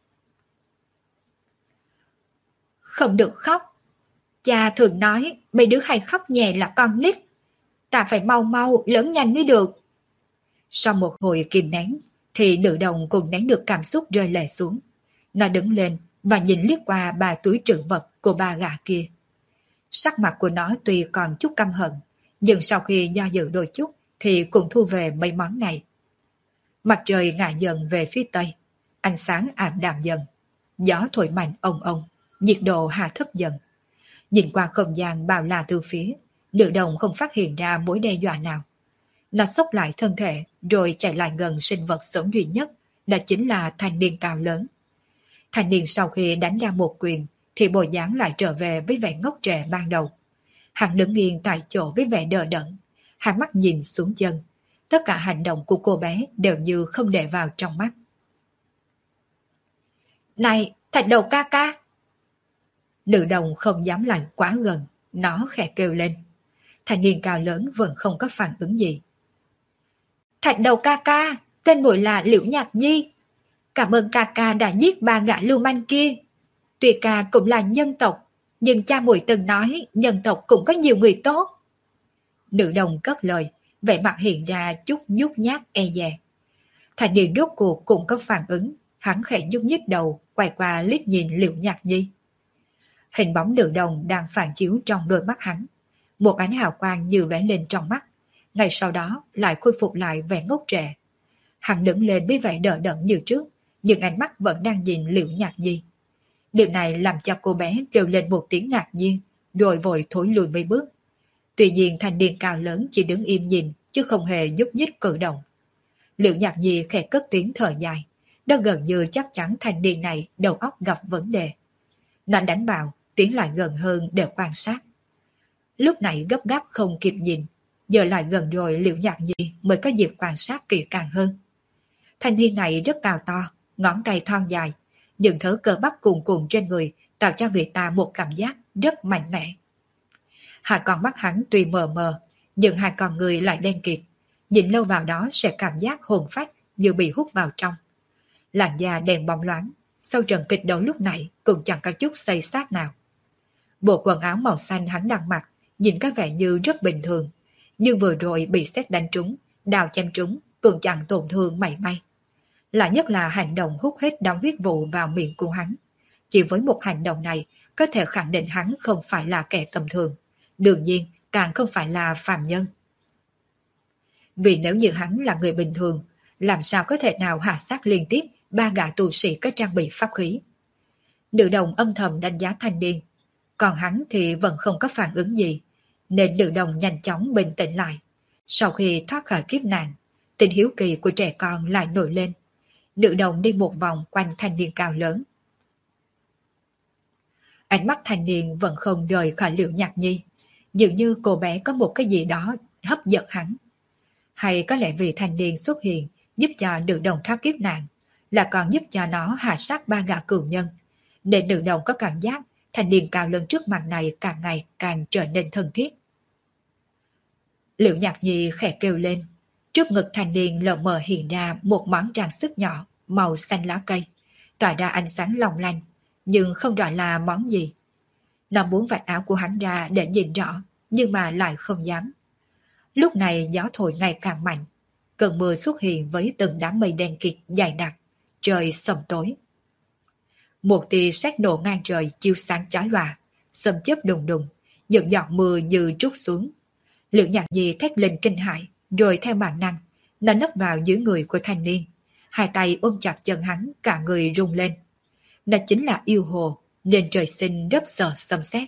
Không được khóc. Cha thường nói mấy đứa hay khóc nhè là con nít. Ta phải mau mau lớn nhanh mới được. Sau một hồi kìm nén, thì nữ đồng cũng nén được cảm xúc rơi lệ xuống. Nó đứng lên và nhìn liếc qua ba túi trữ vật của ba gã kia. Sắc mặt của nó tuy còn chút căm hận, nhưng sau khi do dự đôi chút thì cũng thu về mấy món này. Mặt trời ngả dần về phía tây, ánh sáng ảm đạm dần. Gió thổi mạnh ông ông, nhiệt độ hạ thấp dần. Nhìn qua không gian bao la từ phía, nữ đồng không phát hiện ra mối đe dọa nào. Nó xốc lại thân thể rồi chạy lại gần sinh vật sống duy nhất, đó chính là thanh niên cao lớn. Thanh niên sau khi đánh ra một quyền thì bộ dáng lại trở về với vẻ ngốc trẻ ban đầu. Hắn đứng yên tại chỗ với vẻ đờ đẫn, hai mắt nhìn xuống chân. Tất cả hành động của cô bé đều như không để vào trong mắt. Này, Thạch Đầu ca ca! Nữ đồng không dám lại quá gần, nó khẽ kêu lên. Thanh niên cao lớn vẫn không có phản ứng gì. Thạch Đầu ca ca, tên muội là Liễu Nhạc Nhi. Cảm ơn ca ca đã giết ba gã lưu manh kia. Tuy ca cũng là nhân tộc, nhưng cha muội từng nói nhân tộc cũng có nhiều người tốt. Nữ đồng cất lời, vẻ mặt hiện ra chút nhút nhát e dè. Thanh niên rốt cuộc cũng có phản ứng, hắn khẽ nhúc nhích đầu, quay qua liếc nhìn Liễu Nhạc Nhi. Hình bóng nữ đồng đang phản chiếu trong đôi mắt hắn. Một ánh hào quang như lóe lên trong mắt, ngay sau đó lại khôi phục lại vẻ ngốc trẻ. Hắn đứng lên với vẻ đờ đẫn như trước, nhưng ánh mắt vẫn đang nhìn Liễu Nhạc Nhi. Điều này làm cho cô bé kêu lên một tiếng ngạc nhiên, rồi vội thối lùi mấy bước. Tuy nhiên thanh niên cao lớn chỉ đứng im nhìn, chứ không hề nhúc nhích cử động. Liễu Nhạc Nhi khẽ cất tiếng thở dài, nó gần như chắc chắn thanh niên này đầu óc gặp vấn đề. Nó đánh bạo, tiến lại gần hơn để quan sát. Lúc này gấp gáp không kịp nhìn, giờ lại gần rồi Liễu Nhạc Nhi mới có dịp quan sát kỹ càng hơn. Thanh niên này rất cao to, ngón tay thon dài, những thớ cơ bắp cuồn cuộn trên người tạo cho người ta một cảm giác rất mạnh mẽ. Hai con mắt hắn tuy mờ mờ, nhưng hai con người lại đen kịt, nhìn lâu vào đó sẽ cảm giác hồn phách như bị hút vào trong. Làn da đèn bóng loáng, sau trận kịch đấu lúc này cũng chẳng có chút xây xác nào. Bộ quần áo màu xanh hắn đang mặc nhìn có vẻ như rất bình thường, nhưng vừa rồi bị sét đánh trúng, đào chém trúng cũng chẳng tổn thương mảy may. Lạ nhất là hành động hút hết đám huyết vụ vào miệng của hắn. Chỉ với một hành động này có thể khẳng định hắn không phải là kẻ tầm thường, đương nhiên càng không phải là phàm nhân. Vì nếu như hắn là người bình thường, làm sao có thể nào hạ sát liên tiếp ba gã tu sĩ có trang bị pháp khí. Nữ đồng âm thầm đánh giá thanh niên, còn hắn thì vẫn không có phản ứng gì, nên nữ đồng nhanh chóng bình tĩnh lại. Sau khi thoát khỏi kiếp nạn, tình hiếu kỳ của trẻ con lại nổi lên. Nữ đồng đi một vòng quanh thanh niên cao lớn. Ánh mắt thanh niên vẫn không rời khỏi Liễu Nhạc Nhi, Dường như cô bé có một cái gì đó hấp dẫn hắn. Hay có lẽ vì thanh niên xuất hiện giúp cho nữ đồng thoát kiếp nạn, là còn giúp cho nó hạ sát ba gã cừu nhân, nên nữ đồng có cảm giác thanh niên cao lớn trước mặt này càng ngày càng trở nên thân thiết. Liễu Nhạc Nhi khẽ kêu lên, trước ngực thanh niên lờ mờ hiện ra một món trang sức nhỏ màu xanh lá cây, tỏa ra ánh sáng long lanh, nhưng không rõ là món gì. Nó muốn vạch áo của hắn ra để nhìn rõ, nhưng mà lại không dám. Lúc này gió thổi ngày càng mạnh, cơn mưa xuất hiện với từng đám mây đen kịt dày đặc, trời sầm tối. Một tia sét nổ ngang trời chiếu sáng chói lòa, sấm chớp đùng đùng, những giọt mưa như trút xuống. Liễu Nhạc Nhi thét lên kinh hãi, rồi theo bản năng, nó nấp vào dưới người của thanh niên, hai tay ôm chặt chân hắn, cả người rung lên. Nó chính là yêu hồ, nên trời sinh rất sợ sấm sét.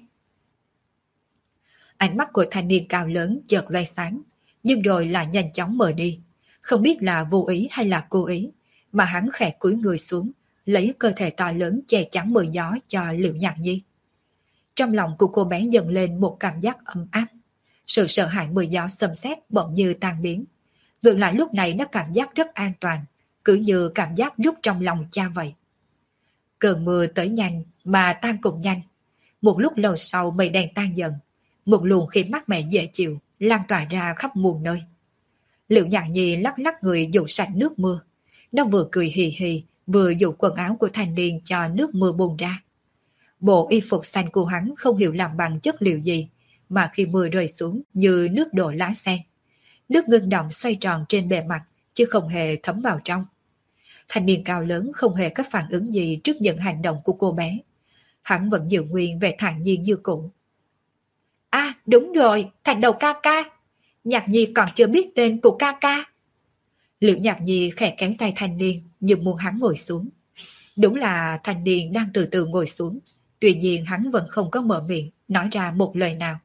Ánh mắt của thanh niên cao lớn chợt loe sáng, nhưng rồi lại nhanh chóng mờ đi. Không biết là vô ý hay là cố ý, mà hắn khẽ cúi người xuống, lấy cơ thể to lớn che chắn mưa gió cho Liễu Nhạc Nhi. Trong lòng của cô bé dâng lên một cảm giác ấm áp. Sự sợ hãi mưa gió sấm sét bỗng như tan biến. Ngược lại lúc này nó cảm giác rất an toàn, cứ như cảm giác rút trong lòng cha vậy. Cơn mưa tới nhanh mà tan cũng nhanh. Một lúc lâu sau mây đen tan dần, một luồng khí mát mẻ dễ chịu lan tỏa ra khắp muôn nơi. Liễu Nhạc Nhi lắc lắc người dụ sạch nước mưa. Nó vừa cười hì hì, vừa dụ quần áo của thanh niên cho nước mưa bùng ra. Bộ y phục xanh của hắn không hiểu làm bằng chất liệu gì, mà khi mưa rơi xuống như nước đổ lá sen. Nước ngưng động xoay tròn trên bề mặt, chứ không hề thấm vào trong. Thanh niên cao lớn không hề có phản ứng gì trước những hành động của cô bé. Hắn vẫn giữ nguyên vẻ thản nhiên như cũ. À đúng rồi, Thạch Đầu ca ca. Nhạc Nhi còn chưa biết tên của ca ca. Liễu Nhạc Nhi khẽ kéo tay thanh niên, nhưng muốn hắn ngồi xuống. Đúng là thanh niên đang từ từ ngồi xuống, tuy nhiên hắn vẫn không có mở miệng, nói ra một lời nào.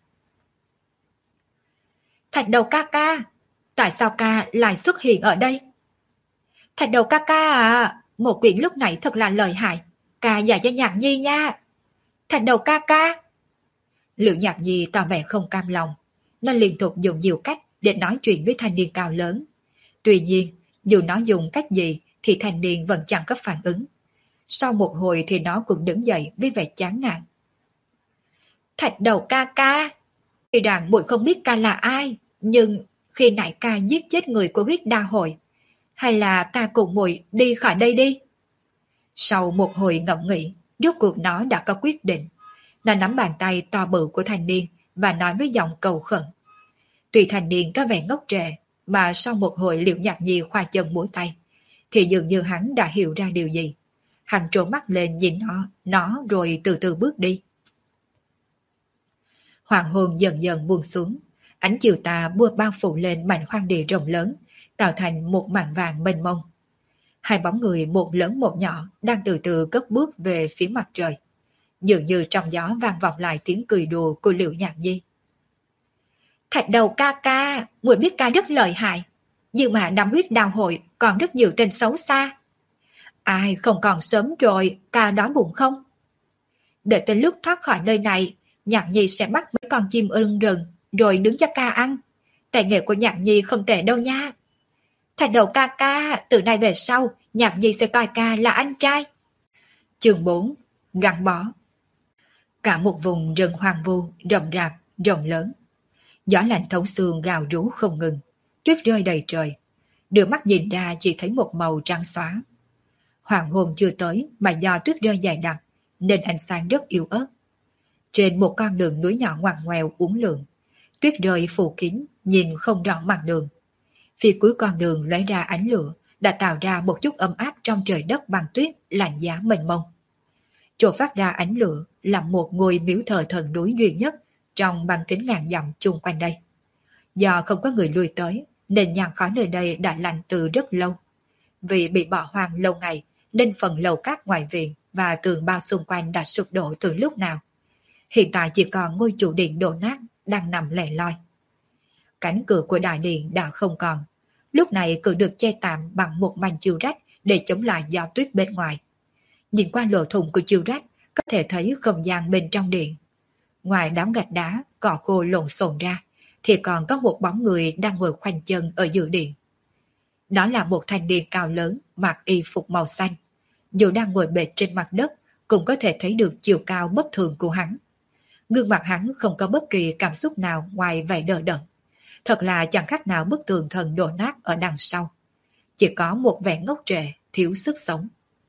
Thạch Đầu ca ca, tại sao ca lại xuất hiện ở đây? Thạch Đầu ca ca à, Một Quyển lúc nãy thật là lợi hại, ca dạy cho Nhạc Nhi nha. Thạch Đầu ca ca. Liễu Nhạc Nhi tỏ vẻ không cam lòng, nó liên tục dùng nhiều cách để nói chuyện với thanh niên cao lớn. Tuy nhiên, dù nó dùng cách gì thì thanh niên vẫn chẳng có phản ứng. Sau một hồi thì nó cũng đứng dậy với vẻ chán nản. Thạch Đầu ca ca, tuy rằng muội không biết ca là ai, nhưng khi nãy ca giết chết người của huyết đa hội, hay là ca cùng muội đi khỏi đây đi. Sau một hồi ngẫm nghĩ, rốt cuộc nó đã có quyết định. Nó nắm bàn tay to bự của thanh niên và nói với giọng cầu khẩn. Tuy thanh niên có vẻ ngốc trệ, mà sau một hồi Liễu Nhạc Nhi khoa chân múa tay, thì dường như hắn đã hiểu ra điều gì. Hắn trố mắt lên nhìn nó rồi từ từ bước đi. Hoàng hôn dần dần buông xuống, ánh chiều tà bao phủ lên mảnh hoang địa rộng lớn, tạo thành một màn vàng mênh mông. Hai bóng người một lớn một nhỏ đang từ từ cất bước về phía mặt trời. Dường như trong gió vang vọng lại tiếng cười đùa của Liễu Nhạc Nhi. Thạch Đầu ca ca, muội biết ca rất lợi hại, nhưng mà năm huyết đào hội còn rất nhiều tên xấu xa. Ai không còn sớm rồi, ca đói bụng không? Đợi tới lúc thoát khỏi nơi này, Nhạc Nhi sẽ bắt mấy con chim ưng rừng, rồi nướng cho ca ăn. Tài nghệ của Nhạc Nhi không tệ đâu nha. Thạch Đầu ca ca, từ nay về sau, Nhạc Nhi sẽ coi ca là anh trai. Chương 4. Gắn bó. Cả một vùng rừng hoang vu, rậm rạp, rộng lớn. Gió lạnh thấu xương gào rú không ngừng, tuyết rơi đầy trời. Đưa mắt nhìn ra chỉ thấy một màu trắng xóa. Hoàng hôn chưa tới mà do tuyết rơi dày đặc, nên ánh sáng rất yếu ớt. Trên một con đường núi nhỏ ngoằn ngoèo uốn lượn, tuyết rơi phủ kín, nhìn không rõ mặt đường. Phía cuối con đường lóe ra ánh lửa, đã tạo ra một chút ấm áp trong trời đất băng tuyết lạnh giá mênh mông. Chỗ phát ra ánh lửa là một ngôi miếu thờ thần núi duy nhất trong băng kính ngàn dặm chung quanh đây. Do không có người lui tới, nên nhang khói nơi đây đã lạnh từ rất lâu. Vì bị bỏ hoang lâu ngày, nên phần lầu các ngoài viện và tường bao xung quanh đã sụp đổ từ lúc nào. Hiện tại chỉ còn ngôi trụ điện đổ nát đang nằm lẻ loi. Cánh cửa của đại điện đã không còn. Lúc này cửa được che tạm bằng một mảnh chiêu rách để chống lại gió tuyết bên ngoài. Nhìn qua lỗ thủng của chiêu rách, có thể thấy không gian bên trong điện. Ngoài đám gạch đá cỏ khô lộn xộn ra, thì còn có một bóng người đang ngồi khoanh chân ở giữa điện. Đó là một thanh niên cao lớn, mặc y phục màu xanh. Dù đang ngồi bệt trên mặt đất, cũng có thể thấy được chiều cao bất thường của hắn. Gương mặt hắn không có bất kỳ cảm xúc nào ngoài vẻ đờ đẫn. Thật là chẳng khác nào bức tường thần đổ nát ở đằng sau. Chỉ có một vẻ ngốc trệ, thiếu sức sống.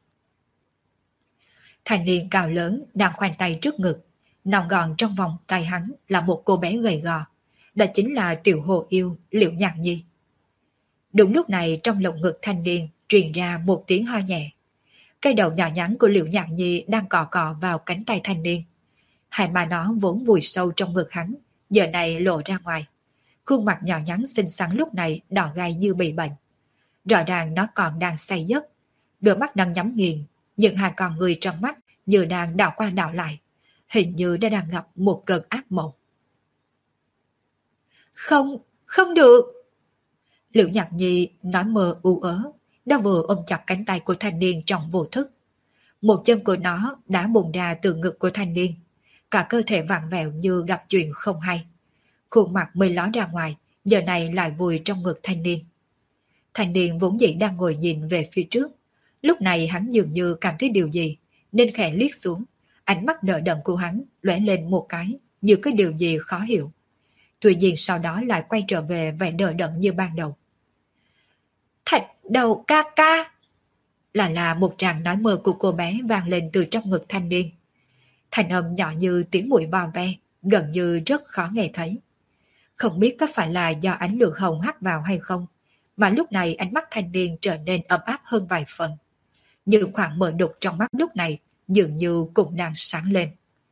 Thanh niên cao lớn đang khoanh tay trước ngực. Nằm gọn trong vòng tay hắn là một cô bé gầy gò. Đó chính là tiểu hồ yêu Liễu Nhạc Nhi. Đúng lúc này trong lồng ngực thanh niên truyền ra một tiếng ho nhẹ. Cái đầu nhỏ nhắn của Liễu Nhạc Nhi đang cọ cọ vào cánh tay thanh niên. Hai má nó vốn vùi sâu trong ngực hắn, giờ này lộ ra ngoài. Khuôn mặt nhỏ nhắn xinh xắn lúc này đỏ gay như bị bệnh. Rõ ràng nó còn đang say giấc. Đôi mắt đang nhắm nghiền, nhưng hai con người trong mắt như đang đảo qua đảo lại. Hình như đã đang gặp một cơn ác mộng. Không, không được. Liễu Nhạc Nhi nói mơ u ớ, nó vừa ôm chặt cánh tay của thanh niên trong vô thức. Một chân của nó đã bùng ra từ ngực của thanh niên. Cả cơ thể vặn vẹo như gặp chuyện không hay. Khuôn mặt mới ló ra ngoài, giờ này lại vùi trong ngực thanh niên. Thanh niên vốn dĩ đang ngồi nhìn về phía trước. Lúc này hắn dường như cảm thấy điều gì, nên khẽ liếc xuống. Ánh mắt đờ đẫn của hắn lóe lên một cái, như cái điều gì khó hiểu. Tuy nhiên sau đó lại quay trở về vẻ đờ đẫn như ban đầu. Thạch đầu ca ca. Là một tràng nói mơ của cô bé vang lên từ trong ngực thanh niên. Thành âm nhỏ như tiếng muỗi vò ve, gần như rất khó nghe thấy. Không biết có phải là do ánh lửa hồng hắt vào hay không, mà lúc này ánh mắt thanh niên trở nên ấm áp hơn vài phần. Nhưng khoảng mờ đục trong mắt lúc này dường như cũng đang sáng lên.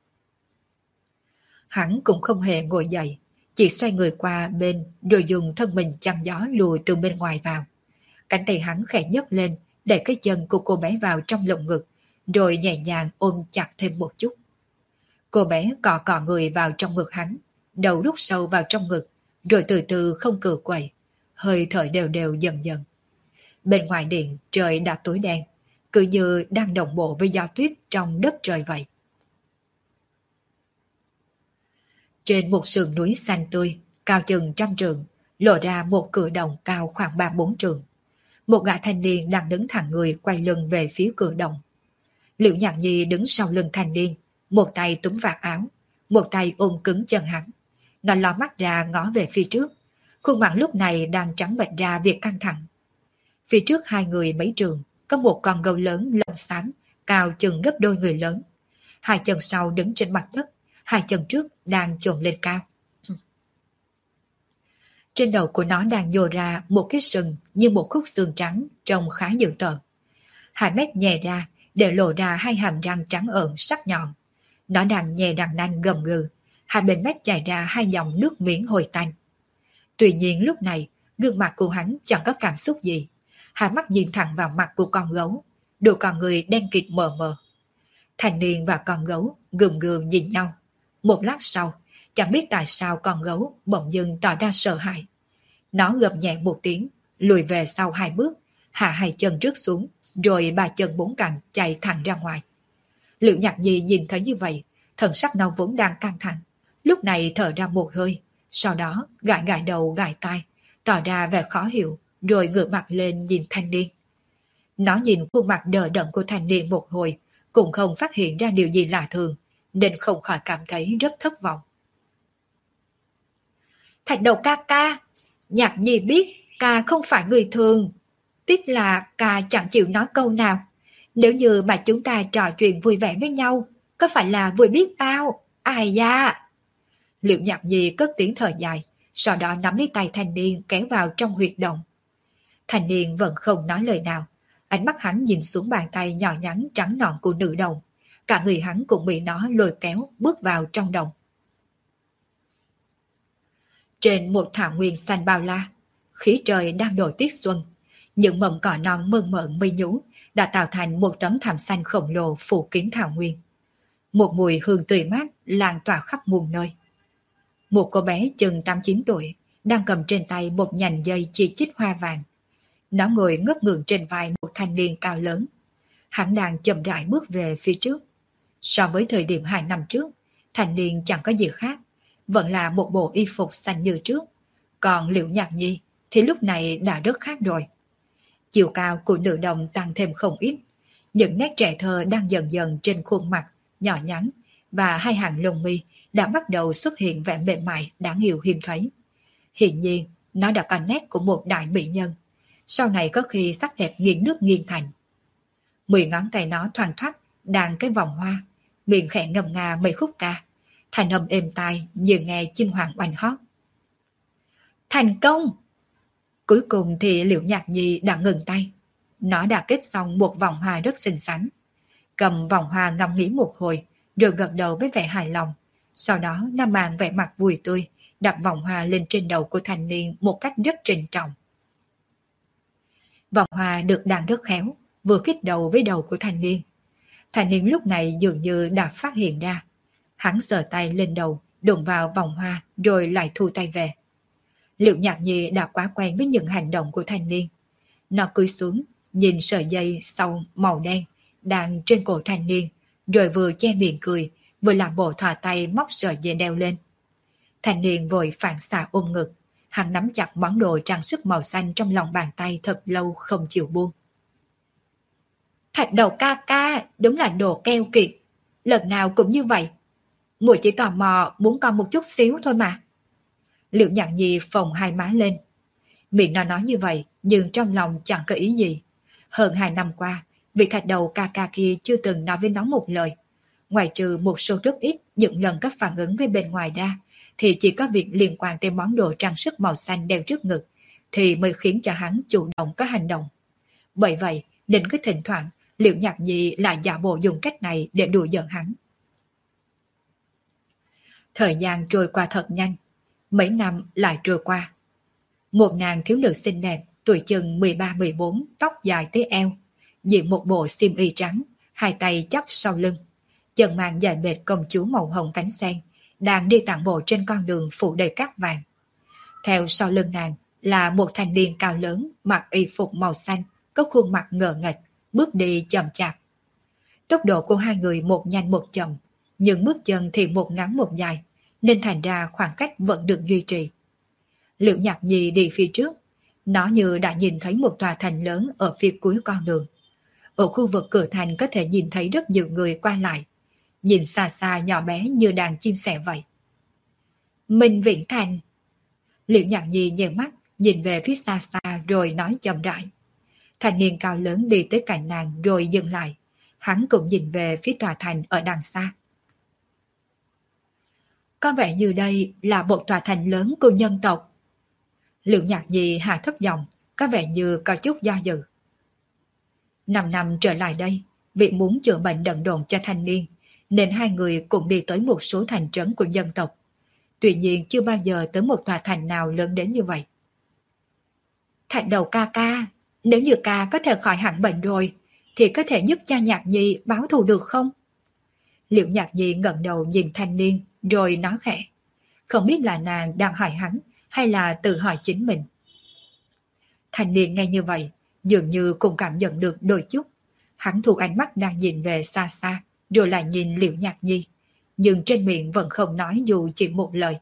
Hắn cũng không hề ngồi dậy, chỉ xoay người qua bên rồi dùng thân mình chăn gió lùi từ bên ngoài vào. Cánh tay hắn khẽ nhấc lên, để cái chân của cô bé vào trong lồng ngực, rồi nhẹ nhàng ôm chặt thêm một chút. Cô bé cọ cọ người vào trong ngực hắn, đầu rút sâu vào trong ngực, rồi từ từ không cựa quậy, hơi thở đều đều dần dần. Bên ngoài điện trời đã tối đen, cứ như đang đồng bộ với gió tuyết trong đất trời vậy. Trên một sườn núi xanh tươi, cao chừng 100 trượng, lộ ra một cửa đồng cao khoảng 3-4 trượng. Một gã thanh niên đang đứng thẳng người quay lưng về phía cửa đồng. Liễu Nhạc Nhi đứng sau lưng thanh niên, một tay túm vạt áo, một tay ôm cứng chân hắn. Nó ló mắt ra ngó về phía trước, khuôn mặt lúc này đang trắng bệch ra việc căng thẳng. Phía trước hai người mấy trường, có một con gấu lớn lông xám, cao chừng gấp đôi người lớn. Hai chân sau đứng trên mặt đất, hai chân trước đang chồm lên cao. Trên đầu của nó đang nhô ra một cái sừng như một khúc xương trắng, trông khá dữ tợn. Hai mép nhè ra để lộ ra hai hàm răng trắng ợn sắc nhọn. Nó đang nhè răng nanh gầm gừ, hai bên mép chảy ra hai dòng nước miếng hồi tanh. Tuy nhiên lúc này, gương mặt của hắn chẳng có cảm xúc gì. Hai mắt nhìn thẳng vào mặt của con gấu, đôi con người đen kịt mờ mờ. Thanh niên và con gấu gườm gườm nhìn nhau. Một lát sau, chẳng biết tại sao con gấu bỗng dưng tỏ ra sợ hãi. Nó gầm nhẹ một tiếng, lùi về sau 2 bước, hạ hai chân rớt xuống, rồi 3 chân 4 cẳng chạy thẳng ra ngoài. Liễu Nhạc Nhi nhìn thấy như vậy, thần sắc nó vốn đang căng thẳng, lúc này thở ra một hơi, sau đó gãi gãi đầu gãi tai, tỏ ra vẻ khó hiểu, rồi ngửa mặt lên nhìn thanh niên. Nó nhìn khuôn mặt đờ đẫn của thanh niên một hồi, cũng không phát hiện ra điều gì lạ thường, nên không khỏi cảm thấy rất thất vọng. Thạch đầu ca ca, Nhạc Nhi biết ca không phải người thường, tiếc là ca chẳng chịu nói câu nào. Nếu như mà chúng ta trò chuyện vui vẻ với nhau, có phải là vui biết bao? Ai da? Liễu Nhạc Nhi cất tiếng thở dài, sau đó nắm lấy tay thanh niên kéo vào trong huyệt động. Thanh niên vẫn không nói lời nào, ánh mắt hắn nhìn xuống bàn tay nhỏ nhắn trắng nõn của nữ đồng. Cả người hắn cũng bị nó lôi kéo bước vào trong đồng. Trên một thảo nguyên xanh bao la, khí trời đang đổi tiết xuân. Những mầm cỏ non mơn mởn mây nhú đã tạo thành một tấm thảm xanh khổng lồ phủ kín thảo nguyên. Một mùi hương tươi mát lan tỏa khắp muôn nơi. Một cô bé chừng 8-9 tuổi đang cầm trên tay một nhành dây chi chít hoa vàng. Nó ngồi ngất ngưỡng trên vai một thanh niên cao lớn. Hắn đang chậm rãi bước về phía trước. So với thời điểm 2 năm trước, thanh niên chẳng có gì khác. vẫn là một bộ y phục xanh như trước, còn Liễu Nhạc Nhi thì lúc này đã rất khác rồi. Chiều cao của nữ đồng tăng thêm không ít, những nét trẻ thơ đang dần dần trên khuôn mặt nhỏ nhắn và hai hàng lông mi đã bắt đầu xuất hiện vẻ mềm mại đáng yêu hiếm thấy. Hiển nhiên, nó đã có nét của một đại mỹ nhân, sau này có khi sắc đẹp nghiêng nước nghiêng thành. 10 ngón tay nó thoăn thoắt đàn cái vòng hoa, miệng khẽ ngâm nga mấy khúc ca, thành âm êm tai như nghe chim hoàng oanh hót. Thành công! Cuối cùng thì Liễu Nhạc Nhi đã ngừng tay. Nó đã kết xong một vòng hoa rất xinh xắn. Cầm vòng hoa ngắm nghĩ một hồi, rồi gật đầu với vẻ hài lòng. Sau đó nó mang vẻ mặt vui tươi, đặt vòng hoa lên trên đầu của thanh niên một cách rất trịnh trọng. Vòng hoa được đàn rất khéo, vừa khít đầu với đầu của thanh niên. Thanh niên lúc này dường như đã phát hiện ra. Hắn sờ tay lên đầu, đụng vào vòng hoa rồi lại thu tay về. Liễu Nhạc Nhi đã quá quen với những hành động của thanh niên. Nó cúi xuống, nhìn sợi dây sau màu đen đang trên cổ thanh niên, rồi vừa che miệng cười, vừa làm bộ thò tay móc sợi dây đeo lên. Thanh niên vội phản xạ ôm ngực, hắn nắm chặt món đồ trang sức màu xanh trong lòng bàn tay thật lâu không chịu buông. Thạch đầu ca ca, đúng là đồ keo kiệt, lần nào cũng như vậy. Muội chỉ tò mò muốn con một chút xíu thôi mà. Liễu Nhạc Nhi phồng hai má lên. Miệng nó nói như vậy, nhưng trong lòng chẳng có ý gì. Hơn 2 năm qua, vị thạch đầu ca ca kia chưa từng nói với nó một lời. Ngoài trừ một số rất ít những lần có phản ứng với bên ngoài ra, thì chỉ có việc liên quan tới món đồ trang sức màu xanh đeo trước ngực, thì mới khiến cho hắn chủ động có hành động. Bởi vậy, nên cứ thỉnh thoảng, Liễu Nhạc Nhi lại giả bộ dùng cách này để đùa giỡn hắn. Thời gian trôi qua thật nhanh, mấy năm lại trôi qua. Một nàng thiếu nữ xinh đẹp, tuổi chừng 13-14, tóc dài tới eo, diện một bộ xiêm y trắng, hai tay chắp sau lưng, chân mang dài bệt công chúa màu hồng cánh sen, đang đi tản bộ trên con đường phủ đầy cát vàng. Theo sau lưng nàng là một thanh niên cao lớn, mặc y phục màu xanh, có khuôn mặt ngờ nghệch, bước đi chậm chạp. Tốc độ của hai người một nhanh một chậm, nhưng bước chân thì một ngắn một dài, nên thành ra khoảng cách vẫn được duy trì. Liễu Nhạc Nhi đi phía trước, nó như đã nhìn thấy một tòa thành lớn ở phía cuối con đường. Ở khu vực cửa thành có thể nhìn thấy rất nhiều người qua lại, nhìn xa xa nhỏ bé như đàn chim sẻ vậy. Minh Viễn Thành. Liễu Nhạc Nhi nhèo mắt, nhìn về phía xa xa rồi nói chậm rãi. Thanh niên cao lớn đi tới cạnh nàng rồi dừng lại. Hắn cũng nhìn về phía tòa thành ở đằng xa. Có vẻ như đây là một tòa thành lớn của nhân tộc. Liễu Nhạc Nhi hạ thấp giọng, có vẻ như có chút do dự. 5 năm trở lại đây, vì muốn chữa bệnh đần độn cho thanh niên, nên hai người cùng đi tới một số thành trấn của dân tộc. Tuy nhiên chưa bao giờ tới một tòa thành nào lớn đến như vậy. Thạch đầu ca ca, nếu như ca có thể khỏi hẳn bệnh rồi, thì có thể giúp cho Nhạc Nhi báo thù được không? Liễu Nhạc Nhi ngẩng đầu nhìn thanh niên, rồi nói khẽ. Không biết là nàng đang hỏi hắn, hay là tự hỏi chính mình. Thanh niên nghe như vậy, dường như cũng cảm nhận được đôi chút. Hắn thu ánh mắt đang nhìn về xa xa, rồi lại nhìn Liễu Nhạc Nhi, nhưng trên miệng vẫn không nói dù chỉ một lời.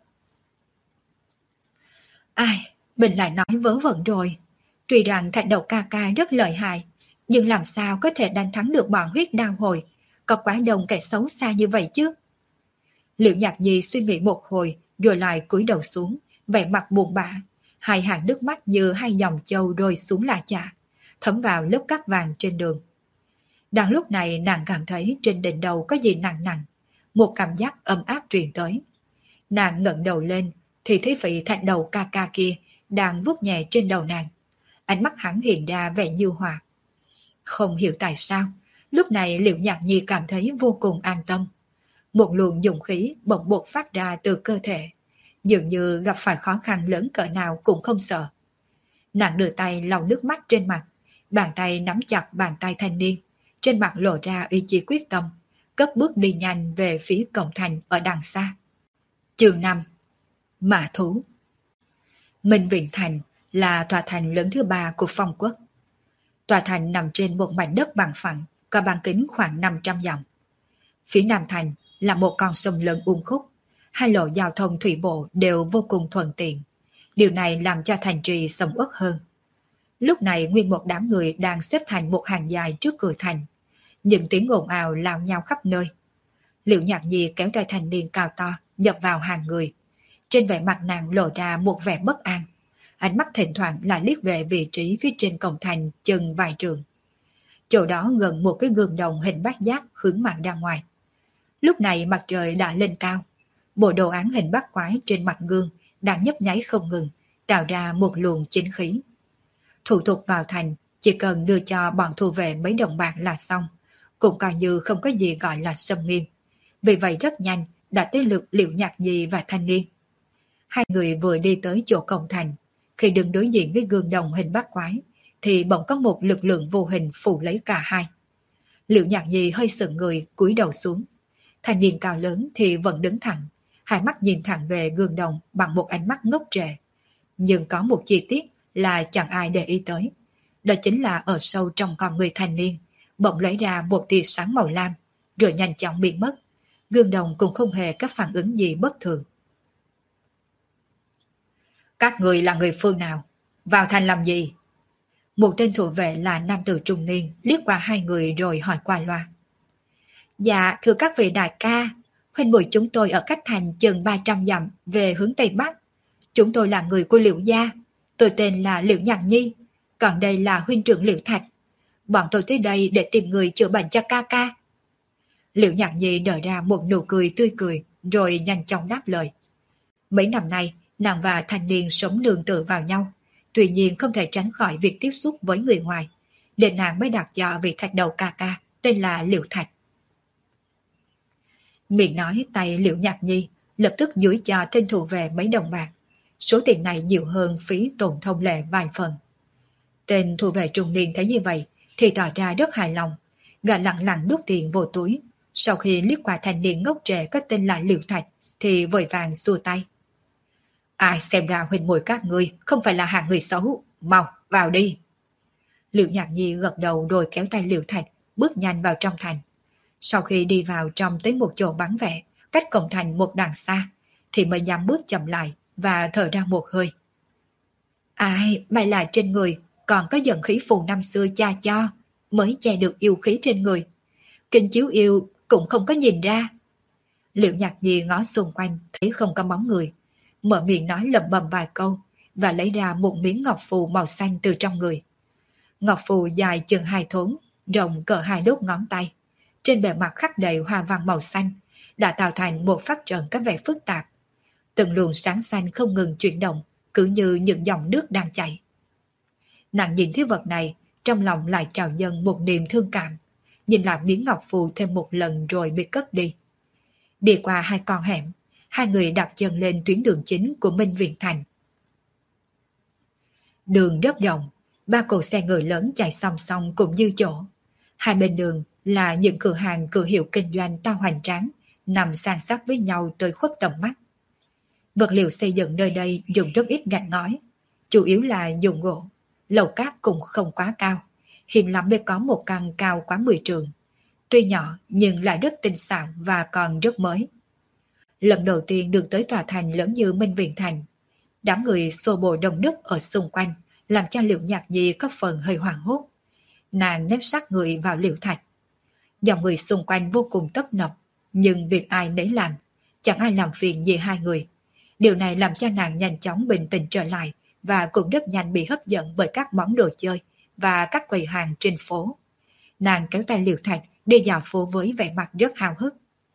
Ai, mình lại nói vớ vẩn rồi. Tuy rằng thạch đầu ca ca rất lợi hại, nhưng làm sao có thể đánh thắng được bọn huyết đao hồi, có quá đông kẻ xấu xa như vậy chứ? Liễu Nhạc Nhi suy nghĩ một hồi, rồi lại cúi đầu xuống, vẻ mặt buồn bã, hai hàng nước mắt như hai dòng châu rơi xuống là chả, thấm vào lớp cát vàng trên đường. Đang lúc này nàng cảm thấy trên đỉnh đầu có gì nặng nặng, một cảm giác ấm áp truyền tới. Nàng ngẩng đầu lên, thì thấy vị thạch đầu ca ca kia đang vuốt nhẹ trên đầu nàng. Ánh mắt hắn hiện ra vẻ như hòa. Không hiểu tại sao, lúc này Liễu Nhạc Nhi cảm thấy vô cùng an tâm. Một luồng dũng khí bỗng bột phát ra từ cơ thể, dường như gặp phải khó khăn lớn cỡ nào cũng không sợ. Nàng đưa tay lau nước mắt trên mặt, bàn tay nắm chặt bàn tay thanh niên, trên mặt lộ ra ý chí quyết tâm, cất bước đi nhanh về phía cổng thành ở đằng xa. Chương 5. Mã thú. Minh Viễn Thành là tòa thành lớn thứ 3 của Phong Quốc. Tòa thành nằm trên một mảnh đất bằng phẳng, có bán kính khoảng 500 dặm. Phía nam thành là một con sông lớn khúc, hai lộ giao thông thủy bộ đều vô cùng thuận tiện. Điều này làm cho thành trì sầm uất hơn. Lúc này nguyên một đám người đang xếp thành một hàng dài trước cửa thành. Những tiếng ồn ào lao nhau khắp nơi. Liễu Nhạc Nhi kéo tay thanh niên cao to nhập vào hàng người. Trên vẻ mặt nàng lộ ra một vẻ bất an. Ánh mắt thỉnh thoảng lại liếc về vị trí phía trên cổng thành chừng vài trường. Chỗ đó gần một cái gương đồng hình bát giác hướng mặt ra ngoài. Lúc này mặt trời đã lên cao. Bộ đồ án hình bát quái trên mặt gương đang nhấp nháy không ngừng, tạo ra một luồng chính khí. Thủ tục vào thành chỉ cần đưa cho bọn thu về mấy đồng bạc là xong, cũng coi như không có gì gọi là xâm nghiêm. Vì vậy rất nhanh đã tới lượt Liễu Nhạc Nhi và thanh niên. Hai người vừa đi tới chỗ cổng thành, khi đứng đối diện với gương đồng hình bát quái, thì bỗng có một lực lượng vô hình phủ lấy cả hai. Liễu Nhạc Nhi hơi sững người cúi đầu xuống. Thanh niên cao lớn thì vẫn đứng thẳng, hai mắt nhìn thẳng về gương đồng bằng một ánh mắt ngốc trệ. Nhưng có một chi tiết là chẳng ai để ý tới. Đó chính là ở sâu trong con người thanh niên, bỗng lấy ra một tia sáng màu lam, rồi nhanh chóng biến mất. Gương đồng cũng không hề có phản ứng gì bất thường. Các người là người phương nào? Vào thành làm gì? Một tên thủ vệ là nam tử trung niên liếc qua hai người rồi hỏi qua loa. Dạ thưa các vị đại ca, huynh muội chúng tôi ở cách thành chừng 300 dặm về hướng Tây Bắc. Chúng tôi là người của Liễu gia. Tôi tên là Liễu Nhạc Nhi, còn đây là huynh trưởng Liễu Thạch. Bọn tôi tới đây để tìm người chữa bệnh cho ca ca. Liễu Nhạc Nhi nở ra một nụ cười tươi cười rồi nhanh chóng đáp lời. Mấy năm nay nàng và thanh niên sống nương tựa vào nhau, tuy nhiên không thể tránh khỏi việc tiếp xúc với người ngoài, nên nàng mới đặt cho vị thạch đầu ca ca tên là Liễu Thạch. Miệng nói tay Liễu Nhạc Nhi lập tức dúi cho tên thủ về mấy đồng bạc. Số tiền này nhiều hơn phí tổn thông lệ vài phần. Tên thủ vệ trung niên thấy như vậy thì tỏ ra rất hài lòng, gã lặng lặng đút tiền vô túi. Sau khi liếc qua thanh niên ngốc trệ có tên là Liễu Thạch thì vội vàng xua tay. Ai xem ra huynh muội các ngươi không phải là hạng người xấu, mau vào đi. Liễu Nhạc Nhi gật đầu rồi kéo tay Liễu Thạch bước nhanh vào trong thành. Sau khi đi vào trong tới một chỗ vắng vẻ cách cổng thành một đoạn xa thì mới dám bước chậm lại và thở ra một hơi. Ai may là trên người còn có giận khí phù năm xưa cha cho mới che được yêu khí trên người. Kinh chiếu yêu cũng không có nhìn ra. Liễu Nhạc Nhi ngó xung quanh thấy không có bóng người, mở miệng nói lẩm bẩm vài câu và lấy ra một miếng ngọc phù màu xanh từ trong người. Ngọc phù dài chừng 2 thốn, rộng cỡ 2 đốt ngón tay. Trên bề mặt khắc đầy hoa văn màu xanh, đã tạo thành một pháp trận có vẻ phức tạp. Từng luồng sáng xanh không ngừng chuyển động, cứ như những dòng nước đang chảy. Nàng nhìn thấy vật này, trong lòng lại trào dâng một niềm thương cảm, nhìn lại miếng ngọc phù thêm một lần rồi bị cất đi. Đi qua 2 con hẻm, hai người đặt chân lên tuyến đường chính của Minh Viện Thành. Đường rất rộng, 3 cỗ xe ngựa lớn chạy song song cũng như chỗ. Hai bên đường là những cửa hàng cửa hiệu kinh doanh to hoành tráng, nằm san sát với nhau tới khuất tầm mắt. Vật liệu xây dựng nơi đây dùng rất ít gạch ngói, chủ yếu là dùng gỗ. Lầu cát cũng không quá cao, hiếm lắm mới có một căn cao quá 10 trượng. Tuy nhỏ nhưng lại rất tinh xảo và còn rất mới. Lần đầu tiên được tới tòa thành lớn như Minh Viện Thành, đám người xô bồ đông đúc ở xung quanh làm cho Liễu Nhạc Nhi có phần hơi hoảng hốt. Nàng nép sát người vào Liễu Thạch. Dòng người xung quanh vô cùng tấp nập, nhưng việc ai nấy làm, chẳng ai làm phiền gì hai người. Điều này làm cho nàng nhanh chóng bình tĩnh trở lại và cũng rất nhanh bị hấp dẫn bởi các món đồ chơi và các quầy hàng trên phố. Nàng kéo tay Liễu Thạch đi dạo phố với vẻ mặt rất hào hức.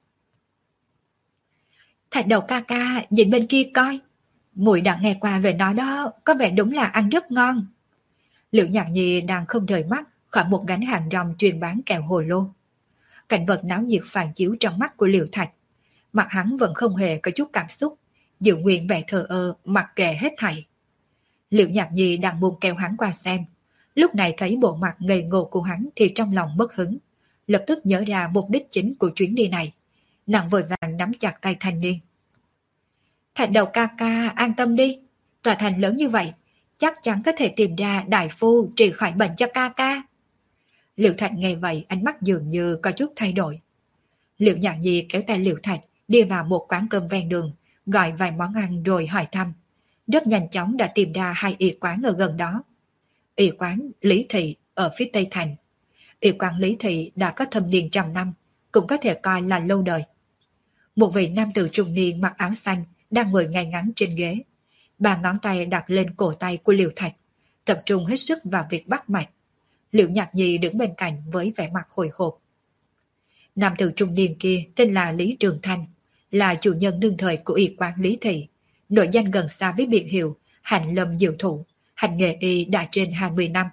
Thạch đầu ca ca, nhìn bên kia coi. Muội đã nghe qua về nó đó, có vẻ đúng là ăn rất ngon. Liễu Nhạc Nhi đang không rời mắt khỏi một gánh hàng rong chuyên bán kẹo hồ lô. Cảnh vật náo nhiệt phản chiếu trong mắt của Liễu Thạch. Mặt hắn vẫn không hề có chút cảm xúc, giữ nguyện vẻ thờ ơ mặc kệ hết thảy. Liễu Nhạc Nhi đang buông kẹo hắn qua xem. Lúc này thấy bộ mặt ngây ngô của hắn thì trong lòng mất hứng, lập tức nhớ ra mục đích chính của chuyến đi này. Nàng vội vàng nắm chặt tay thanh niên. Thạch đầu ca ca an tâm đi, tòa thành lớn như vậy, chắc chắn có thể tìm ra đại phu trị khỏi bệnh cho ca ca. Liễu Thạch nghe vậy ánh mắt dường như có chút thay đổi. Liễu Nhạc Nhi kéo tay Liễu Thạch đi vào một quán cơm ven đường, gọi vài món ăn rồi hỏi thăm. Rất nhanh chóng đã tìm ra hai y quán ở gần đó. Y quán Lý Thị ở phía Tây Thành. Y quán Lý Thị đã có thâm niên trăm năm, cũng có thể coi là lâu đời. Một vị nam tử trung niên mặc áo xanh đang ngồi ngay ngắn trên ghế. Ba ngón tay đặt lên cổ tay của Liễu Thạch, tập trung hết sức vào việc bắt mạch. Liễu Nhạc Nhi đứng bên cạnh với vẻ mặt hồi hộp. Nam tử trung niên kia tên là Lý Trường Thanh, là chủ nhân đương thời của y quán Lý Thị, nổi danh gần xa với biệt hiệu Hạnh Lâm Diệu Thụ, hành nghề y đã trên 20 năm.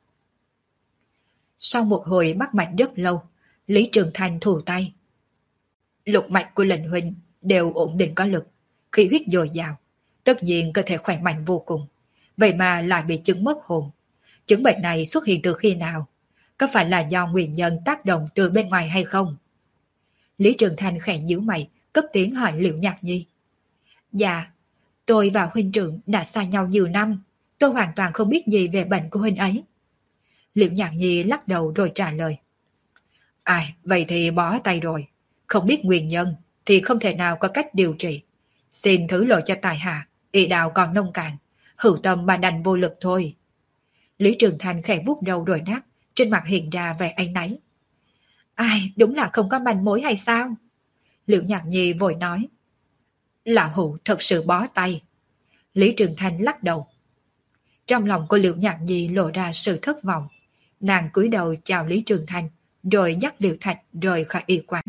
Sau một hồi bắt mạch rất lâu, Lý Trường Thanh thủ tay. Lục mạch của lệnh huynh đều ổn định có lực, khí huyết dồi dào, tất nhiên cơ thể khỏe mạnh vô cùng, vậy mà lại bị chứng mất hồn. Chứng bệnh này xuất hiện từ khi nào? Có phải là do nguyên nhân tác động từ bên ngoài hay không? Lý Trường Thanh khẽ nhíu mày, cất tiếng hỏi Liễu Nhạc Nhi. Dạ, tôi và huynh trưởng đã xa nhau nhiều năm, tôi hoàn toàn không biết gì về bệnh của huynh ấy. Liễu Nhạc Nhi lắc đầu rồi trả lời. Ai, vậy thì bó tay rồi. Không biết nguyên nhân thì không thể nào có cách điều trị. Xin thứ lỗi cho tài hạ, y đạo còn nông cạn, hữu tâm mà đành vô lực thôi. Lý Trường Thanh khẽ vuốt đầu rồi đáp, trên mặt hiện ra vẻ áy náy. Ai, đúng là không có manh mối hay sao? Liễu Nhạc Nhi vội nói. Lão hữu thật sự bó tay. Lý Trường Thanh lắc đầu. Trong lòng của Liễu Nhạc Nhi lộ ra sự thất vọng. Nàng cúi đầu chào Lý Trường Thanh, rồi dắt Liễu Thạch rời khỏi y quán.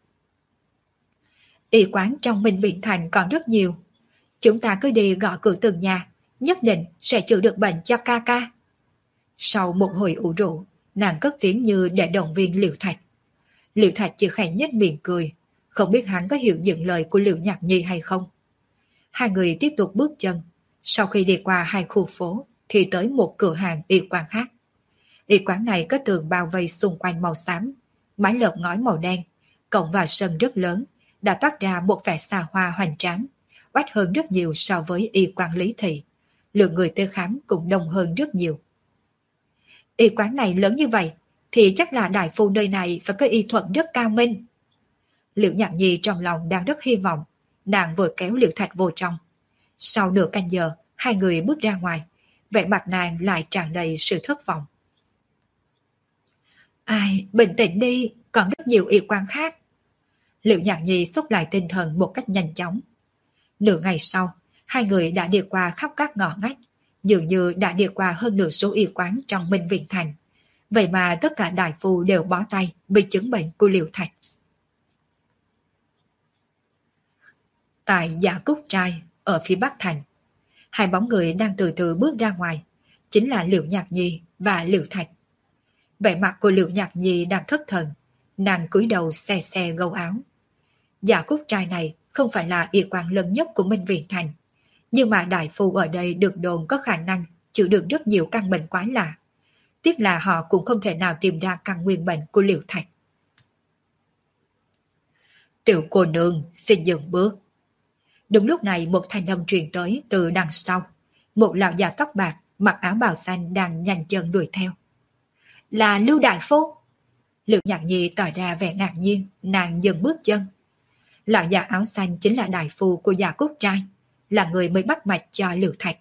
Y quán trong Minh Biện Thành còn rất nhiều. Chúng ta cứ đi gõ cửa từng nhà, nhất định sẽ chữa được bệnh cho ca ca. Sau một hồi ủ rũ, nàng cất tiếng như để động viên Liễu Thạch. Liễu Thạch chỉ khẽ nhếch miệng cười, không biết hắn có hiểu những lời của Liễu Nhạc Nhi hay không. Hai người tiếp tục bước chân. Sau khi đi qua hai khu phố thì tới một cửa hàng y quán khác. Y quán này có tường bao vây xung quanh màu xám, mái lợp ngói màu đen, cổng vào sân rất lớn, đã toát ra một vẻ xa hoa hoành tráng, oách hơn rất nhiều so với y quán Lý Thị. Lượng người tới khám cũng đông hơn rất nhiều. Y quán này lớn như vậy thì chắc là đại phu nơi này phải có y thuật rất cao minh. Liễu Nhạc Nhi trong lòng đang rất hy vọng, nàng vội kéo Liễu Thạch vô trong. Sau nửa canh giờ, hai người bước ra ngoài, vẻ mặt nàng lại tràn đầy sự thất vọng. Ai, bình tĩnh đi, còn rất nhiều y quán khác. Liễu Nhạc Nhi xúc lại tinh thần một cách nhanh chóng. Nửa ngày sau, hai người đã đi qua khắp các ngõ ngách, dường như đã đi qua hơn nửa số y quán trong Minh Viện Thành. Vậy mà tất cả đại phu đều bó tay vì chứng bệnh của Liễu Thạch. Tại Dạ Cúc Trai, ở phía Bắc Thành, hai bóng người đang từ từ bước ra ngoài, chính là Liễu Nhạc Nhi và Liễu Thạch. Vẻ mặt của Liễu Nhạc Nhi đang thất thần, nàng cúi đầu xe xe gâu áo. Dạ Cúc Trai này không phải là y quán lớn nhất của Minh Viện Thành, nhưng mà đại phu ở đây được đồn có khả năng chữa được rất nhiều căn bệnh quái lạ. Tiếc là họ cũng không thể nào tìm ra căn nguyên bệnh của Liễu Thạch. Tiểu cô nương xin dừng bước. Đúng lúc này một thanh âm truyền tới từ đằng sau. Một lão già tóc bạc mặc áo bào xanh đang nhanh chân đuổi theo. Là Lưu đại phu. Liễu Nhạc Nhi tỏ ra vẻ ngạc nhiên, nàng dừng bước chân. Lão già áo xanh chính là đại phu của Dạ Cúc Trai, là người mới bắt mạch cho Liễu Thạch.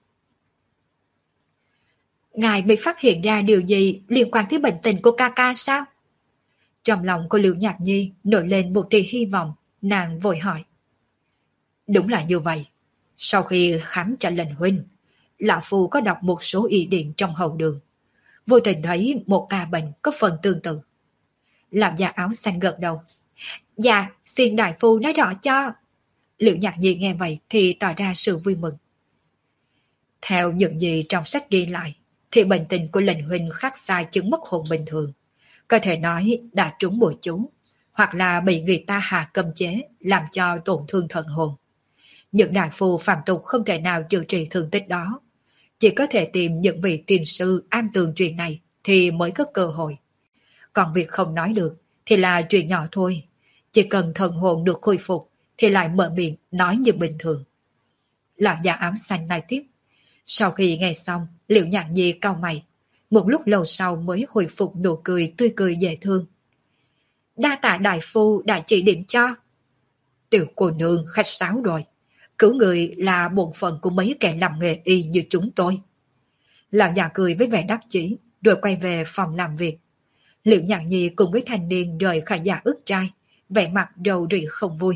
Ngài mới phát hiện ra điều gì liên quan tới bệnh tình của ca ca sao? Trong lòng của Liễu Nhạc Nhi nổi lên một tia hy vọng, nàng vội hỏi. Đúng là như vậy. Sau khi khám cho lệnh huynh, lão phu có đọc một số y điển trong hậu đường, vô tình thấy một ca bệnh có phần tương tự. Lão già áo xanh gật đầu. Dạ, xin đại phu nói rõ cho. Liễu Nhạc Nhi nghe vậy thì tỏ ra sự vui mừng. Theo những gì trong sách ghi lại, thì bệnh tình của lệnh huynh khác xa chứng mất hồn bình thường. Có thể nói đã trúng bùa chú, hoặc là bị người ta hạ cấm chế làm cho tổn thương thần hồn. Những đại phu phàm tục không thể nào chữa trị thương tích đó. Chỉ có thể tìm những vị tiền sư am tường chuyện này thì mới có cơ hội. Còn việc không nói được thì là chuyện nhỏ thôi. Chỉ cần thần hồn được khôi phục thì lại mở miệng nói như bình thường. Lão già áo xanh nói tiếp. Sau khi nghe xong, Liễu Nhạc Nhi cau mày. Một lúc lâu sau mới hồi phục nụ cười tươi cười dễ thương. Đa tạ đại phu đã chỉ điểm cho. Tiểu cô nương khách sáo rồi. Cứu người là bổn phận của mấy kẻ làm nghề y như chúng tôi. Lão già cười với vẻ đắc chí, rồi quay về phòng làm việc. Liệu Nhạn Nhi cùng với thanh niên rời khỏi nhà ức trai, vẻ mặt rầu rĩ không vui.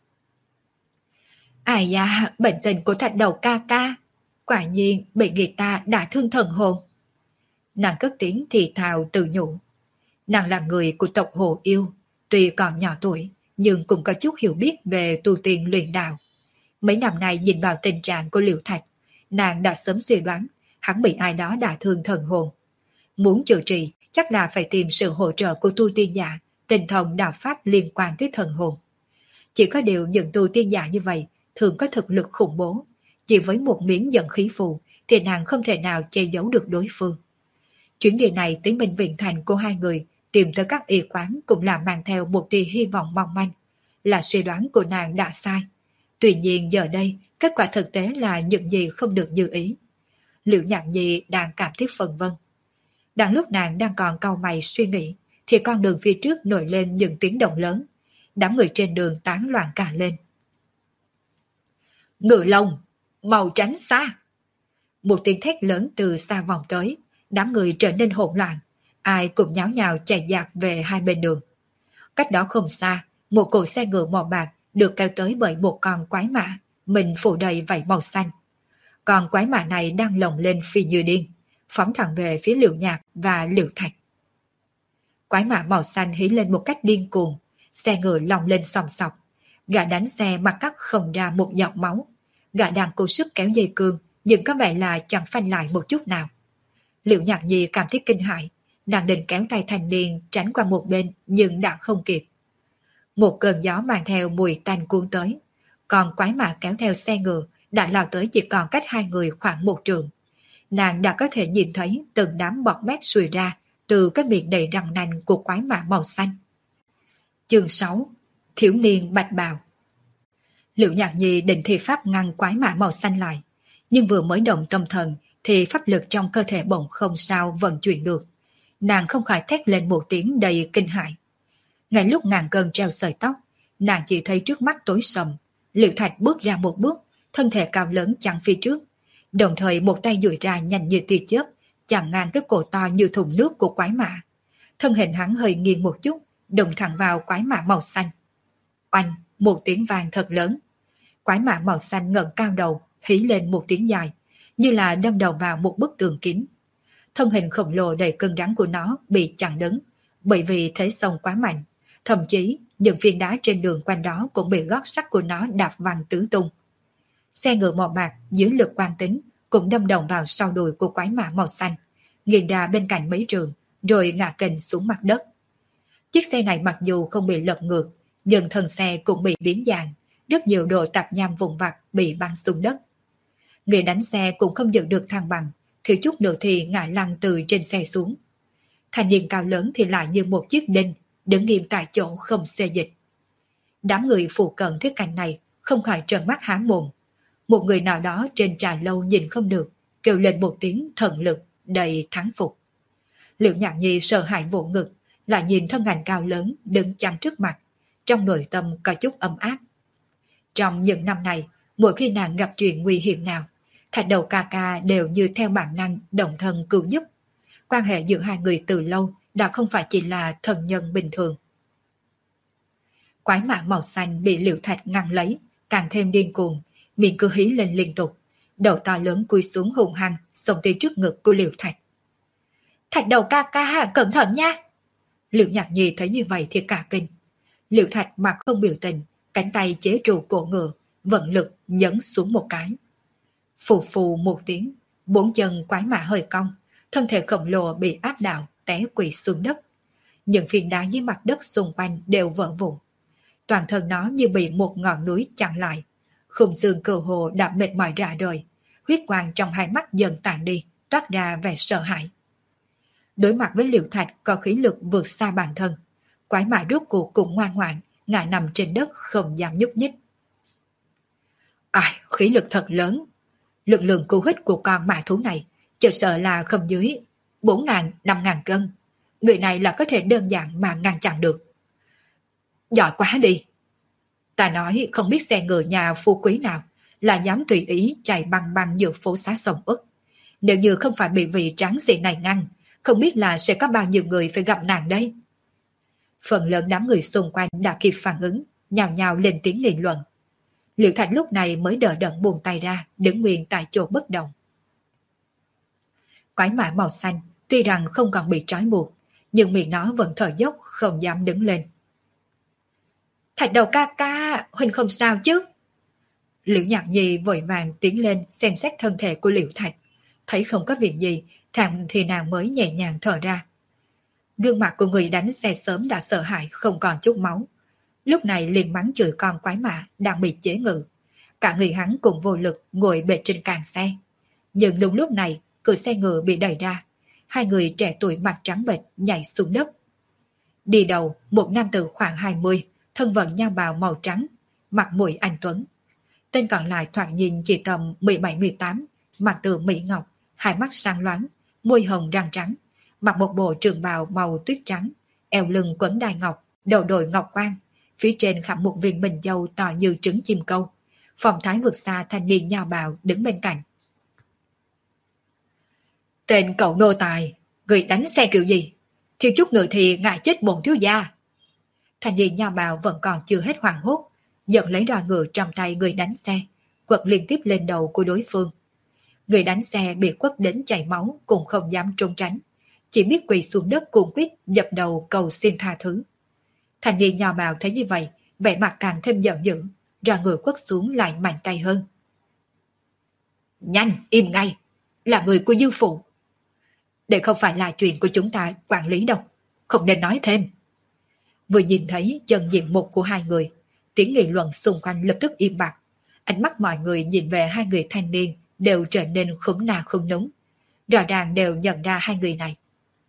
Ai da, bệnh tình của thạch đầu ca ca, quả nhiên bị người ta đã thương thần hồn. Nàng cất tiếng thì thào tự nhủ. Nàng là người của tộc Hồ Yêu, tuy còn nhỏ tuổi, nhưng cũng có chút hiểu biết về tu tiên luyện đạo. Mấy năm nay nhìn vào tình trạng của Liễu Thạch, nàng đã sớm suy đoán hắn bị ai đó đả thương thần hồn. Muốn chữa trị, chắc là phải tìm sự hỗ trợ của tu tiên giả, tinh thần đạo pháp liên quan tới thần hồn. Chỉ có điều những tu tiên giả như vậy thường có thực lực khủng bố, chỉ với một miếng giận khí phù thì nàng không thể nào che giấu được đối phương. Chuyến đi này tới Minh Viện Thành của hai người tìm tới các y quán cũng là mang theo một tia hy vọng mong manh, là suy đoán của nàng đã sai. Tuy nhiên giờ đây, kết quả thực tế là những gì không được như ý. Liễu Nhạn Nhi đang cảm thấy phân vân. Đang lúc nàng đang còn cau mày suy nghĩ, thì con đường phía trước nổi lên những tiếng động lớn. Đám người trên đường tán loạn cả lên. Ngự Long, mau tránh xa! Một tiếng thét lớn từ xa vòng tới, đám người trở nên hỗn loạn, ai cũng nháo nhào chạy dạt về hai bên đường. Cách đó không xa, một cỗ xe ngựa màu bạc được kéo tới bởi một con quái mã, mình phủ đầy vảy màu xanh. Con quái mã này đang lồng lên phi như điên, phóng thẳng về phía Liễu Nhạc và Liễu Thạch. Quái mã màu xanh hí lên một cách điên cuồng, xe ngựa lồng lên sòng sọc, gã đánh xe mà cắt không ra một giọt máu. Gã đang cố sức kéo dây cương, nhưng có vẻ là chẳng phanh lại một chút nào. Liễu Nhạc Nhi cảm thấy kinh hãi, nàng định kéo tay thanh niên tránh qua một bên nhưng đã không kịp. Một cơn gió mang theo mùi tanh cuốn tới, còn quái mã kéo theo xe ngựa đã lao tới chỉ còn cách hai người khoảng một trượng. Nàng đã có thể nhìn thấy từng đám bọt mép sùi ra từ cái miệng đầy răng nanh của quái mã màu xanh. Chương 6: Thiếu niên bạch bào. Liễu Nhạc Nhi định thi pháp ngăn quái mã màu xanh lại, nhưng vừa mới động tâm thần thì pháp lực trong cơ thể bỗng không sao vận chuyển được. Nàng không khỏi thét lên một tiếng đầy kinh hãi. Ngay lúc ngàn cân treo sợi tóc, nàng chỉ thấy trước mắt tối sầm. Liễu Thạch bước ra một bước, thân thể cao lớn chắn phía trước, đồng thời một tay duỗi ra nhanh như tia chớp, chặn ngang cái cổ to như thùng nước của quái mã. Thân hình hắn hơi nghiêng một chút, đụng thẳng vào quái mã màu xanh. Oanh, một tiếng vang thật lớn. Quái mã màu xanh ngẩng cao đầu, hí lên một tiếng dài, như là đâm đầu vào một bức tường kín. Thân hình khổng lồ đầy cân rắn của nó bị chặn đứng, bởi vì thế sông quá mạnh. Thậm chí, những viên đá trên đường quanh đó cũng bị gót sắt của nó đạp văng tứ tung. Xe ngựa màu bạc dưới lực quan tính cũng đâm đầu vào sau đùi của quái mã màu xanh, nghiêng ra bên cạnh mấy trường, rồi ngã kềnh xuống mặt đất. Chiếc xe này mặc dù không bị lật ngược, nhưng thân xe cũng bị biến dạng, rất nhiều đồ tạp nham vụn vặt bị bắn xuống đất. Người đánh xe cũng không giữ được thăng bằng, thiếu chút nữa thì ngã lăn từ trên xe xuống. Thanh niên cao lớn thì lại như một chiếc đinh, đứng nghiêm tại chỗ không xê dịch. Đám người phụ cận thấy cảnh này không khỏi trợn mắt há mồm. Một người nào đó trên trà lâu nhìn không được, kêu lên một tiếng thần lực đầy thắng phục. Liễu Nhạc Nhi sợ hãi vỗ ngực, lại nhìn thân ảnh cao lớn đứng chắn trước mặt, trong nội tâm có chút ấm áp. Trong những năm này, mỗi khi nàng gặp chuyện nguy hiểm nào, Thạch Đầu ca ca đều như theo bản năng động thân cứu giúp. Quan hệ giữa hai người từ lâu đã không phải chỉ là thần nhân bình thường. Quái mã màu xanh bị Liễu Thạch ngăn lấy, càng thêm điên cuồng, miệng cứ hí lên liên tục, đầu to lớn cúi xuống hùng hăng xông tới trước ngực của Liễu Thạch. Thạch Đầu ca ca, cẩn thận nha! Liễu Nhạc Nhi thấy như vậy thì cả kinh. Liễu Thạch mặt không biểu tình, cánh tay chế trụ cổ ngựa, vận lực nhấn xuống một cái. Phù phù một tiếng, bốn chân quái mã hơi cong, thân thể khổng lồ bị áp đảo, té quỵ xuống đất. Những phiến đá dưới mặt đất xung quanh đều vỡ vụn. Toàn thân nó như bị một ngọn núi chặn lại. Khung xương cơ hồ đã mệt mỏi rã rời, huyết quang trong hai mắt dần tàn đi, toát ra vẻ sợ hãi. Đối mặt với Liễu Thạch có khí lực vượt xa bản thân, quái mã rốt cuộc cũng ngoan ngoãn, ngã nằm trên đất không dám nhúc nhích. Ai, khí lực thật lớn. Lực lượng cứu hít của con mã thú này chỉ sợ là không dưới 4.000, 5.000 cân. Người này là có thể đơn giản mà ngăn chặn được. Giỏi quá đi. Ta nói không biết xe ngựa nhà phú quý nào là dám tùy ý chạy băng băng giữa phố xá sầm uất. Nếu như không phải bị vị tráng sĩ này ngăn, không biết là sẽ có bao nhiêu người phải gặp nạn đây. Phần lớn đám người xung quanh đã kịp phản ứng, nhào nhào lên tiếng nghị luận. Liễu Thạch lúc này mới đỡ đẫn buông tay ra, đứng nguyên tại chỗ bất động. Quái mã màu xanh, tuy rằng không còn bị trói buộc, nhưng miệng nó vẫn thở dốc không dám đứng lên. Thạch đầu ca ca, huynh không sao chứ? Liễu Nhạc Nhi vội vàng tiến lên xem xét thân thể của Liễu Thạch, thấy không có việc gì, thì nàng mới nhẹ nhàng thở ra. Gương mặt của người đánh xe sớm đã sợ hãi không còn chút máu. Lúc này liền mắng chửi con quái mã đang bị chế ngự. Cả người hắn cùng vô lực ngồi bệt trên càng xe. Nhưng đúng lúc này, cửa xe ngựa bị đẩy ra. Hai người trẻ tuổi mặt trắng bệch nhảy xuống đất. Đi đầu, một nam tử khoảng 20, thân vận nha bào màu trắng, mặt mũi anh tuấn. Tên còn lại thoạt nhìn chỉ tầm 17-18, mặt từ mỹ ngọc, hai mắt sáng loáng, môi hồng răng trắng, mặc một bộ trường bào màu tuyết trắng, eo lưng quấn đai ngọc, đầu đội ngọc quan, phía trên khảm một viên bình dâu to như trứng chim câu. Phong thái vượt xa thanh niên nho bào đứng bên cạnh. Tên cậu nô tài, người đánh xe kiểu gì? Thiếu chút nữa thì ngại chết bổn thiếu gia. Thanh niên nho bào vẫn còn chưa hết hoảng hốt, nhận lấy roi ngựa trong tay người đánh xe, quật liên tiếp lên đầu của đối phương. Người đánh xe bị quất đến chảy máu cũng không dám trốn tránh, chỉ biết quỳ xuống đất cuồng quýt dập đầu cầu xin tha thứ. Thanh niên nho bào thấy như vậy, vẻ mặt càng thêm giận dữ, roi ngựa quất xuống lại mạnh tay hơn. Nhanh, im ngay, là người của dư phụ. Đây không phải là chuyện của chúng ta quản lý đâu, không nên nói thêm. Vừa nhìn thấy chân diện mục của hai người, tiếng nghị luận xung quanh lập tức im bặt. Ánh mắt mọi người nhìn về hai người thanh niên đều trở nên khúm nà khúm núng. Rõ ràng đều nhận ra hai người này.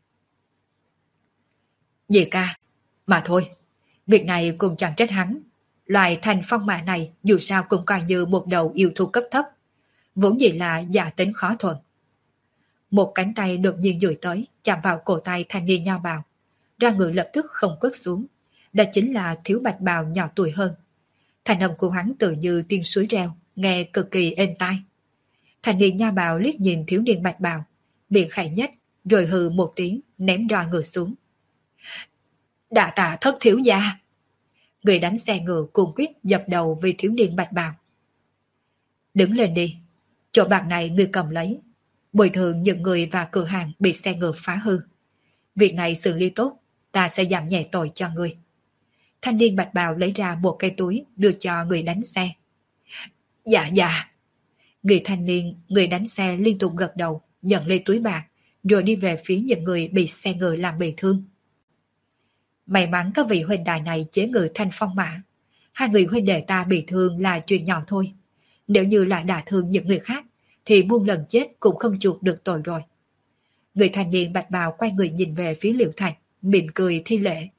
Dì ca, mà thôi, việc này cũng chẳng trách hắn. Loài thành phong mã này dù sao cũng coi như một đầu yêu thú cấp thấp, vốn dĩ là giả tính khó thuận. Một cánh tay đột nhiên duỗi tới, chạm vào cổ tay thanh niên nho bào. Ra ngựa lập tức không quất xuống. Đó chính là thiếu bạch bào nhỏ tuổi hơn. Thành âm của hắn tự như tiếng suối reo, nghe cực kỳ êm tai. Thanh niên nho bào liếc nhìn thiếu niên bạch bào, miệng khẽ nhếch, rồi hừ một tiếng, ném roi ngựa xuống. Đa tạ thất thiếu gia. Người đánh xe ngựa cuồng quyết dập đầu vì thiếu niên bạch bào. Đứng lên đi, chỗ bạc này người cầm lấy, bồi thường những người và cửa hàng bị xe ngựa phá hư. Việc này xử lý tốt, ta sẽ giảm nhẹ tội cho người. Thanh niên bạch bào lấy ra một cây túi đưa cho người đánh xe. Dạ dạ. Người thanh niên, người đánh xe liên tục gật đầu, nhận lấy túi bạc, rồi đi về phía những người bị xe ngựa làm bị thương. May mắn các vị huynh đài này chế ngự thanh phong mã. Hai người huynh đệ ta bị thương là chuyện nhỏ thôi. Nếu như lại đả thương những người khác, thì muôn lần chết cũng không chuộc được tội rồi. Người thanh niên bạch bào quay người nhìn về phía Liễu Thạch, mỉm cười thi lễ.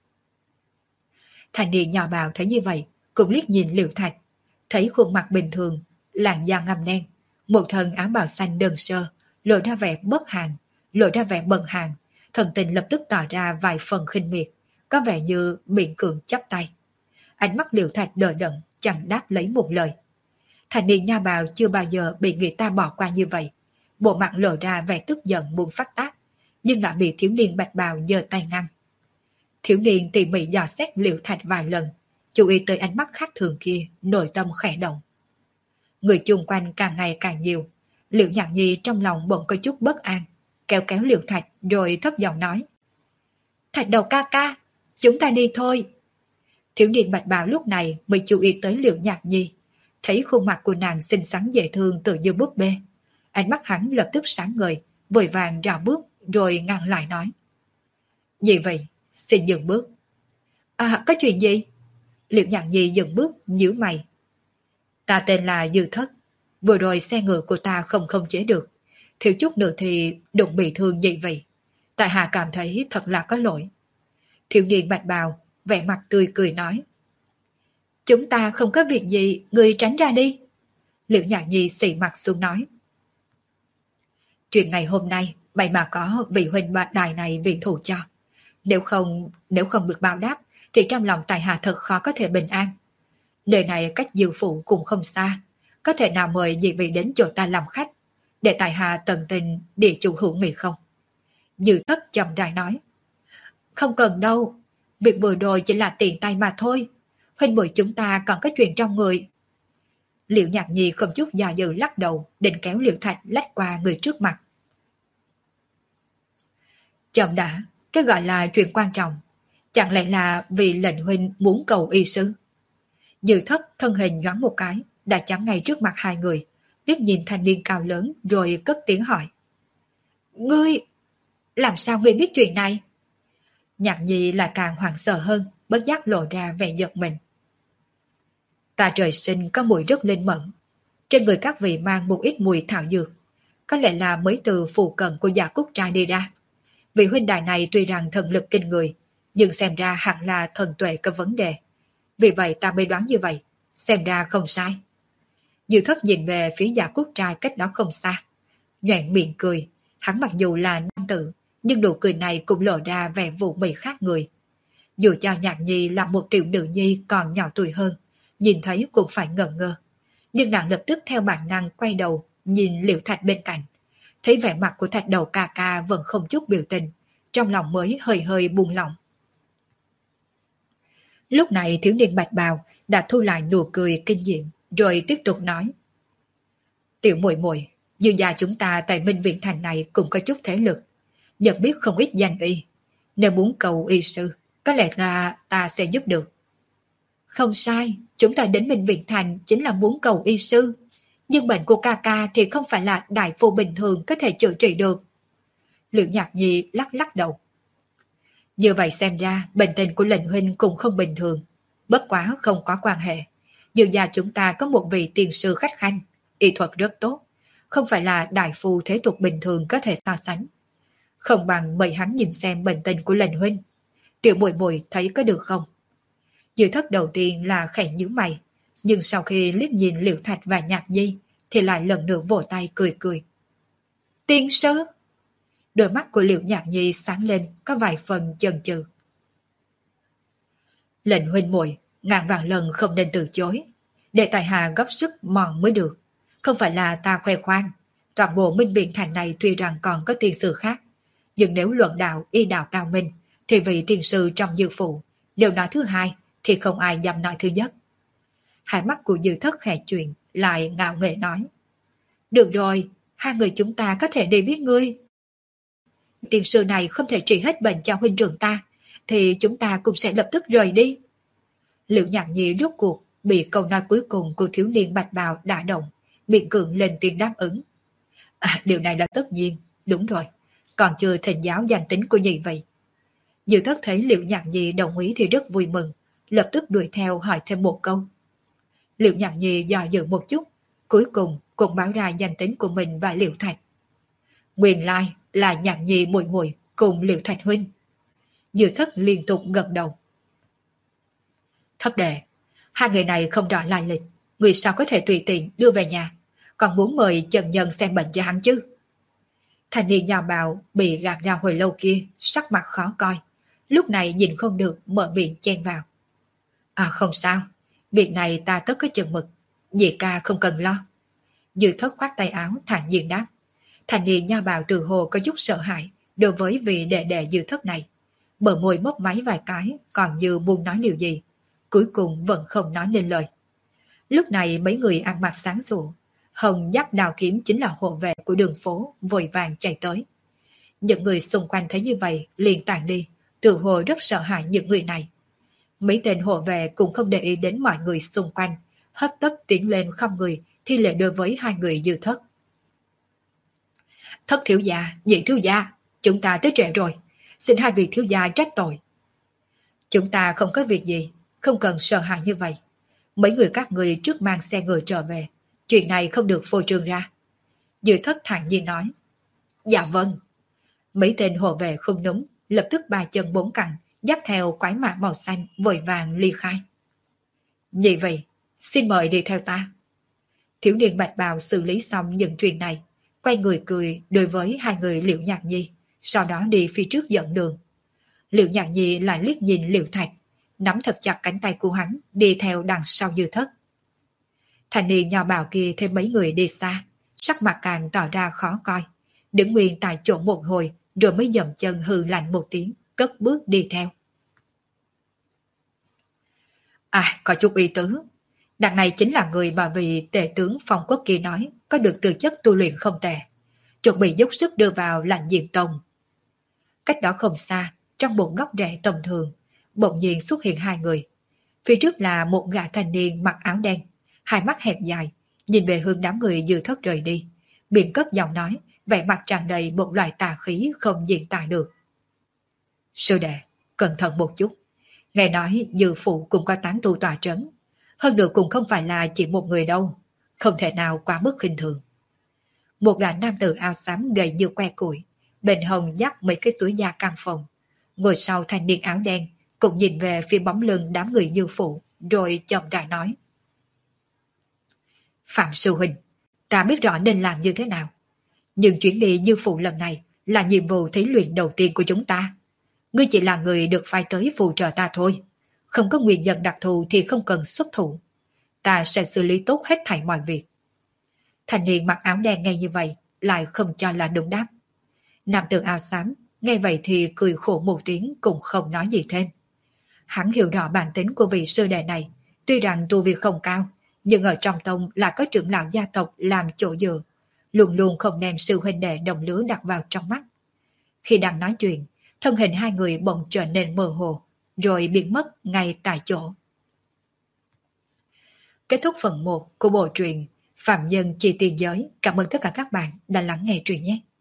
Thanh niên nhỏ bào thấy như vậy, cũng liếc nhìn Liễu Thạch, thấy khuôn mặt bình thường, làn da ngăm đen, một thân áo bào xanh đơn sơ, lộ ra vẻ bất hàn, lộ ra vẻ bần hàn, thần tình lập tức tỏ ra vài phần khinh miệt, có vẻ như miệng cường chắp tay. Ánh mắt Liễu Thạch đờ đẫn, chẳng đáp lấy một lời. Thanh niên nha bào chưa bao giờ bị người ta bỏ qua như vậy, bộ mặt lộ ra vẻ tức giận muốn phát tác, nhưng lại bị thiếu niên bạch bào giơ tay ngăn. Thiếu niên tỉ mỉ dò xét Liễu Thạch vài lần, chú ý tới ánh mắt khác thường kia, nội tâm khẽ động. Người chung quanh càng ngày càng nhiều, Liễu Nhạc Nhi trong lòng bỗng có chút bất an, kéo kéo Liễu Thạch rồi thấp giọng nói. Thạch đầu ca ca, chúng ta đi thôi. Thiếu niên bạch bào lúc này mới chú ý tới Liễu Nhạc Nhi, thấy khuôn mặt của nàng xinh xắn dễ thương tự như búp bê. Ánh mắt hắn lập tức sáng ngời, vội vàng rào bước rồi ngăn lại nói. Gì vậy? Xin dừng bước. À, có chuyện gì? Liễu Nhạc Nhi dừng bước, nhíu mày. Ta tên là Dư Thất, vừa rồi xe ngựa của ta không khống chế được, thiếu chút nữa thì đụng bị thương vậy vậy. Tại hạ cảm thấy thật là có lỗi. Thiếu niên bạch bào, vẻ mặt tươi cười nói. Chúng ta không có việc gì, người tránh ra đi. Liễu Nhạc Nhi xị mặt xuống nói. Chuyện ngày hôm nay, may mà có vị huynh bạch đài này viện thủ cho. Nếu không được báo đáp, thì trong lòng tại hạ thật khó có thể bình an. Nơi này cách Dư Phụ cũng không xa, có thể nào mời nhị vị đến chỗ ta làm khách, để tại hạ tận tình địa chủ hữu nghị không? Dư Thất chậm rãi nói. Không cần đâu, việc vừa rồi chỉ là tiện tay mà thôi, huynh muội chúng ta còn có chuyện trong người. Liễu Nhạc Nhi không chút do dự lắc đầu, định kéo Liễu Thạch lách qua người trước mặt. Chậm đã, cái gọi là chuyện quan trọng, chẳng lẽ là vì lệnh huynh muốn cầu y sư? Dư Thất thân hình nhoáng một cái, đã chắn ngay trước mặt hai người, liếc nhìn thanh niên cao lớn rồi cất tiếng hỏi. Ngươi, làm sao ngươi biết chuyện này? Nhạc Nhi lại càng hoảng sợ hơn, bất giác lộ ra vẻ giật mình. Ta trời sinh có mùi rất linh mẫn, trên người các vị mang một ít mùi thảo dược, có lẽ là mới từ phù cận của Dạ Cúc trai đi ra. Vị huynh đài này tuy rằng thần lực kinh người, nhưng xem ra hẳn là thần tuệ có vấn đề. Vì vậy ta mới đoán như vậy, xem ra không sai. Dư Thất nhìn về phía Dạ Cúc trai cách đó không xa, nhoẻn miệng cười. Hắn mặc dù là nam tử, nhưng nụ cười này cũng lộ ra vẻ vũ mị khác người. Dù cho Nhạc Nhi là một tiểu nữ nhi còn nhỏ tuổi hơn, nhìn thấy cũng phải ngẩn ngơ. Nhưng nàng lập tức theo bản năng quay đầu nhìn Liễu Thạch bên cạnh. Thấy vẻ mặt của Thạch đầu ca ca vẫn không chút biểu tình, trong lòng mới hơi hơi buông lỏng. Lúc này thiếu niên bạch bào đã thu lại nụ cười kinh diệm, rồi tiếp tục nói. Tiểu muội muội, như gia chúng ta tại Minh Viện Thành này cũng có chút thế lực, nhận biết không ít danh y. Nếu muốn cầu y sư, có lẽ là ta sẽ giúp được. Không sai, chúng ta đến Minh Viện Thành chính là muốn cầu y sư. Nhưng bệnh của ca ca thì không phải là đại phu bình thường có thể chữa trị được. Liễu Nhạc Nhi lắc lắc đầu. Như vậy xem ra bệnh tình của lệnh huynh cũng không bình thường. Bất quá không có quan hệ. Dường gia chúng ta có một vị tiền sư khách khanh, y thuật rất tốt. Không phải là đại phu thế tục bình thường có thể so sánh. Không bằng mời hắn nhìn xem bệnh tình của lệnh huynh. Tiểu muội muội thấy có được không? Dư Thất đầu tiên là khẽ nhíu mày, nhưng sau khi liếc nhìn Liễu Thạch và Nhạc Nhi thì lại lần nữa vỗ tay cười cười. Tiên sư! Đôi mắt của Liễu Nhạc Nhi sáng lên, có vài phần chần chừ. Lệnh huynh muội ngàn vạn lần không nên từ chối, để tại hạ góp sức mòn mới được. Không phải là ta khoe khoang, toàn bộ Minh Viện Thành này tuy rằng còn có tiên sư khác, nhưng nếu luận đạo y đạo cao minh thì vị tiên sư trong Dư Phụ đều nói thứ hai thì không ai dám nói thứ nhất. Hai mắt của Dư Thất khẽ chuyện, lại ngạo nghễ nói. Được rồi, hai người chúng ta có thể đi với ngươi. Tiên sư này không thể trị hết bệnh cho huynh trưởng ta, thì chúng ta cũng sẽ lập tức rời đi. Liễu Nhạc Nhi rốt cuộc bị câu nói cuối cùng của thiếu niên bạch bào đả động, miệng cường lên tiếng đáp ứng. Điều này là tất nhiên, đúng rồi, còn chưa thỉnh giáo danh tính của nhị vị. Dư Thất thấy Liễu Nhạc Nhi đồng ý thì rất vui mừng, lập tức đuổi theo hỏi thêm một câu. Liễu Nhạc Nhi dò dự một chút, cuối cùng cũng báo ra danh tính của mình và Liễu Thạch. Nguyên lai là Nhạc Nhi muội muội cùng Liễu Thạch huynh. Dư Thất liên tục gật đầu. Thất đệ, hai người này không rõ lai lịch, người sao có thể tùy tiện đưa về nhà, còn muốn mời Trần Nhân xem bệnh cho hắn chứ? Thanh niên nhà bào bị gạt ra hồi lâu kia, sắc mặt khó coi, lúc này nhìn không được mở miệng chen vào. Không sao, việc này ta tất có chừng mực, nhị ca không cần lo. Dư Thất khoát tay áo thản nhiên đáp. Thanh niên nha bào từ hồ có chút sợ hãi đối với vị đệ đệ Dư Thất này, bờ môi mấp máy vài cái còn như buông nói điều gì, cuối cùng vẫn không nói nên lời. Lúc này mấy người ăn mặc sáng sủa, Hồng dắt đào kiếm chính là hộ vệ của đường phố, vội vàng chạy tới. Những người xung quanh thấy như vậy liền tản đi, tự hồ rất sợ hãi những người này. Mấy tên hộ vệ cũng không để ý đến mọi người xung quanh, hấp tấp tiến lên không người thi lễ đối với hai người Dư Thất. Thất thiếu gia, nhị thiếu gia, chúng ta tới trễ rồi, xin hai vị thiếu gia trách tội. Chúng ta không có việc gì, không cần sợ hãi như vậy. Mấy người các người trước mang xe ngựa trở về, chuyện này không được phô trương ra. Dư Thất thản nhiên nói. Dạ vâng. Mấy tên hộ vệ không núng, lập tức ba chân bốn cẳng, dắt theo quái mã màu xanh vội vàng ly khai. Như vậy, xin mời đi theo ta. Thiếu niên bạch bào xử lý xong những chuyện này, quay người cười đối với hai người Liễu Nhạc Nhi, sau đó đi phía trước dẫn đường. Liễu Nhạc Nhi lại liếc nhìn Liễu Thạch, nắm thật chặt cánh tay của hắn, đi theo đằng sau Dư Thất. Thanh niên nhỏ bào kia thêm mấy người đi xa, sắc mặt càng tỏ ra khó coi, đứng nguyên tại chỗ một hồi rồi mới dậm chân hừ lạnh một tiếng, cất bước đi theo. Có chút ý tứ. Đằng này chính là người mà vị tể tướng Phong Quốc kia nói có được tư chất tu luyện không tệ, chuẩn bị dốc sức đưa vào Lãnh Diệm Tông. Cách đó không xa, trong một góc rẽ tầm thường, bỗng nhiên xuất hiện hai người. Phía trước là một gã thanh niên mặc áo đen, hai mắt hẹp dài, nhìn về hướng đám người Dư Thất rời đi, miệng cất giọng nói, vẻ mặt tràn đầy một loại tà khí không diễn tả được. Sư đệ, cẩn thận một chút. Nghe nói Dư phụ cũng có tán tu tòa trấn, hơn nữa cũng không phải là chỉ một người đâu, không thể nào quá mức khinh thường. Một gã nam tử áo xám gầy như que củi, bên hông dắt mấy cái túi da căng phòng, ngồi sau thanh niên áo đen, cũng nhìn về phía bóng lưng đám người Dư phụ, rồi chậm rãi nói: Phạm sư huynh, ta biết rõ nên làm như thế nào, nhưng chuyến đi Dư phụ lần này là nhiệm vụ thí luyện đầu tiên của chúng ta. Ngươi chỉ là người được phái tới phụ trợ ta thôi, không có nguyên nhân đặc thù thì không cần xuất thủ. Ta sẽ xử lý tốt hết thảy mọi việc. Thanh niên mặc áo đen nghe như vậy, lại không cho là đúng đáp. Nam tử áo xám nghe vậy thì cười khổ một tiếng, cũng không nói gì thêm. Hắn hiểu rõ bản tính của vị sư đệ này, tuy rằng tu vi không cao, nhưng ở trong tông là có trưởng lão gia tộc làm chỗ dựa, luôn luôn không đem sư huynh đệ đồng lứa đặt vào trong mắt. Khi đang nói chuyện, thân hình hai người bỗng trở nên mơ hồ, rồi biến mất ngay tại chỗ. Kết thúc phần 1 của bộ truyện Phạm Nhân Chi Tiền Giới. Cảm ơn tất cả các bạn đã lắng nghe truyện nhé.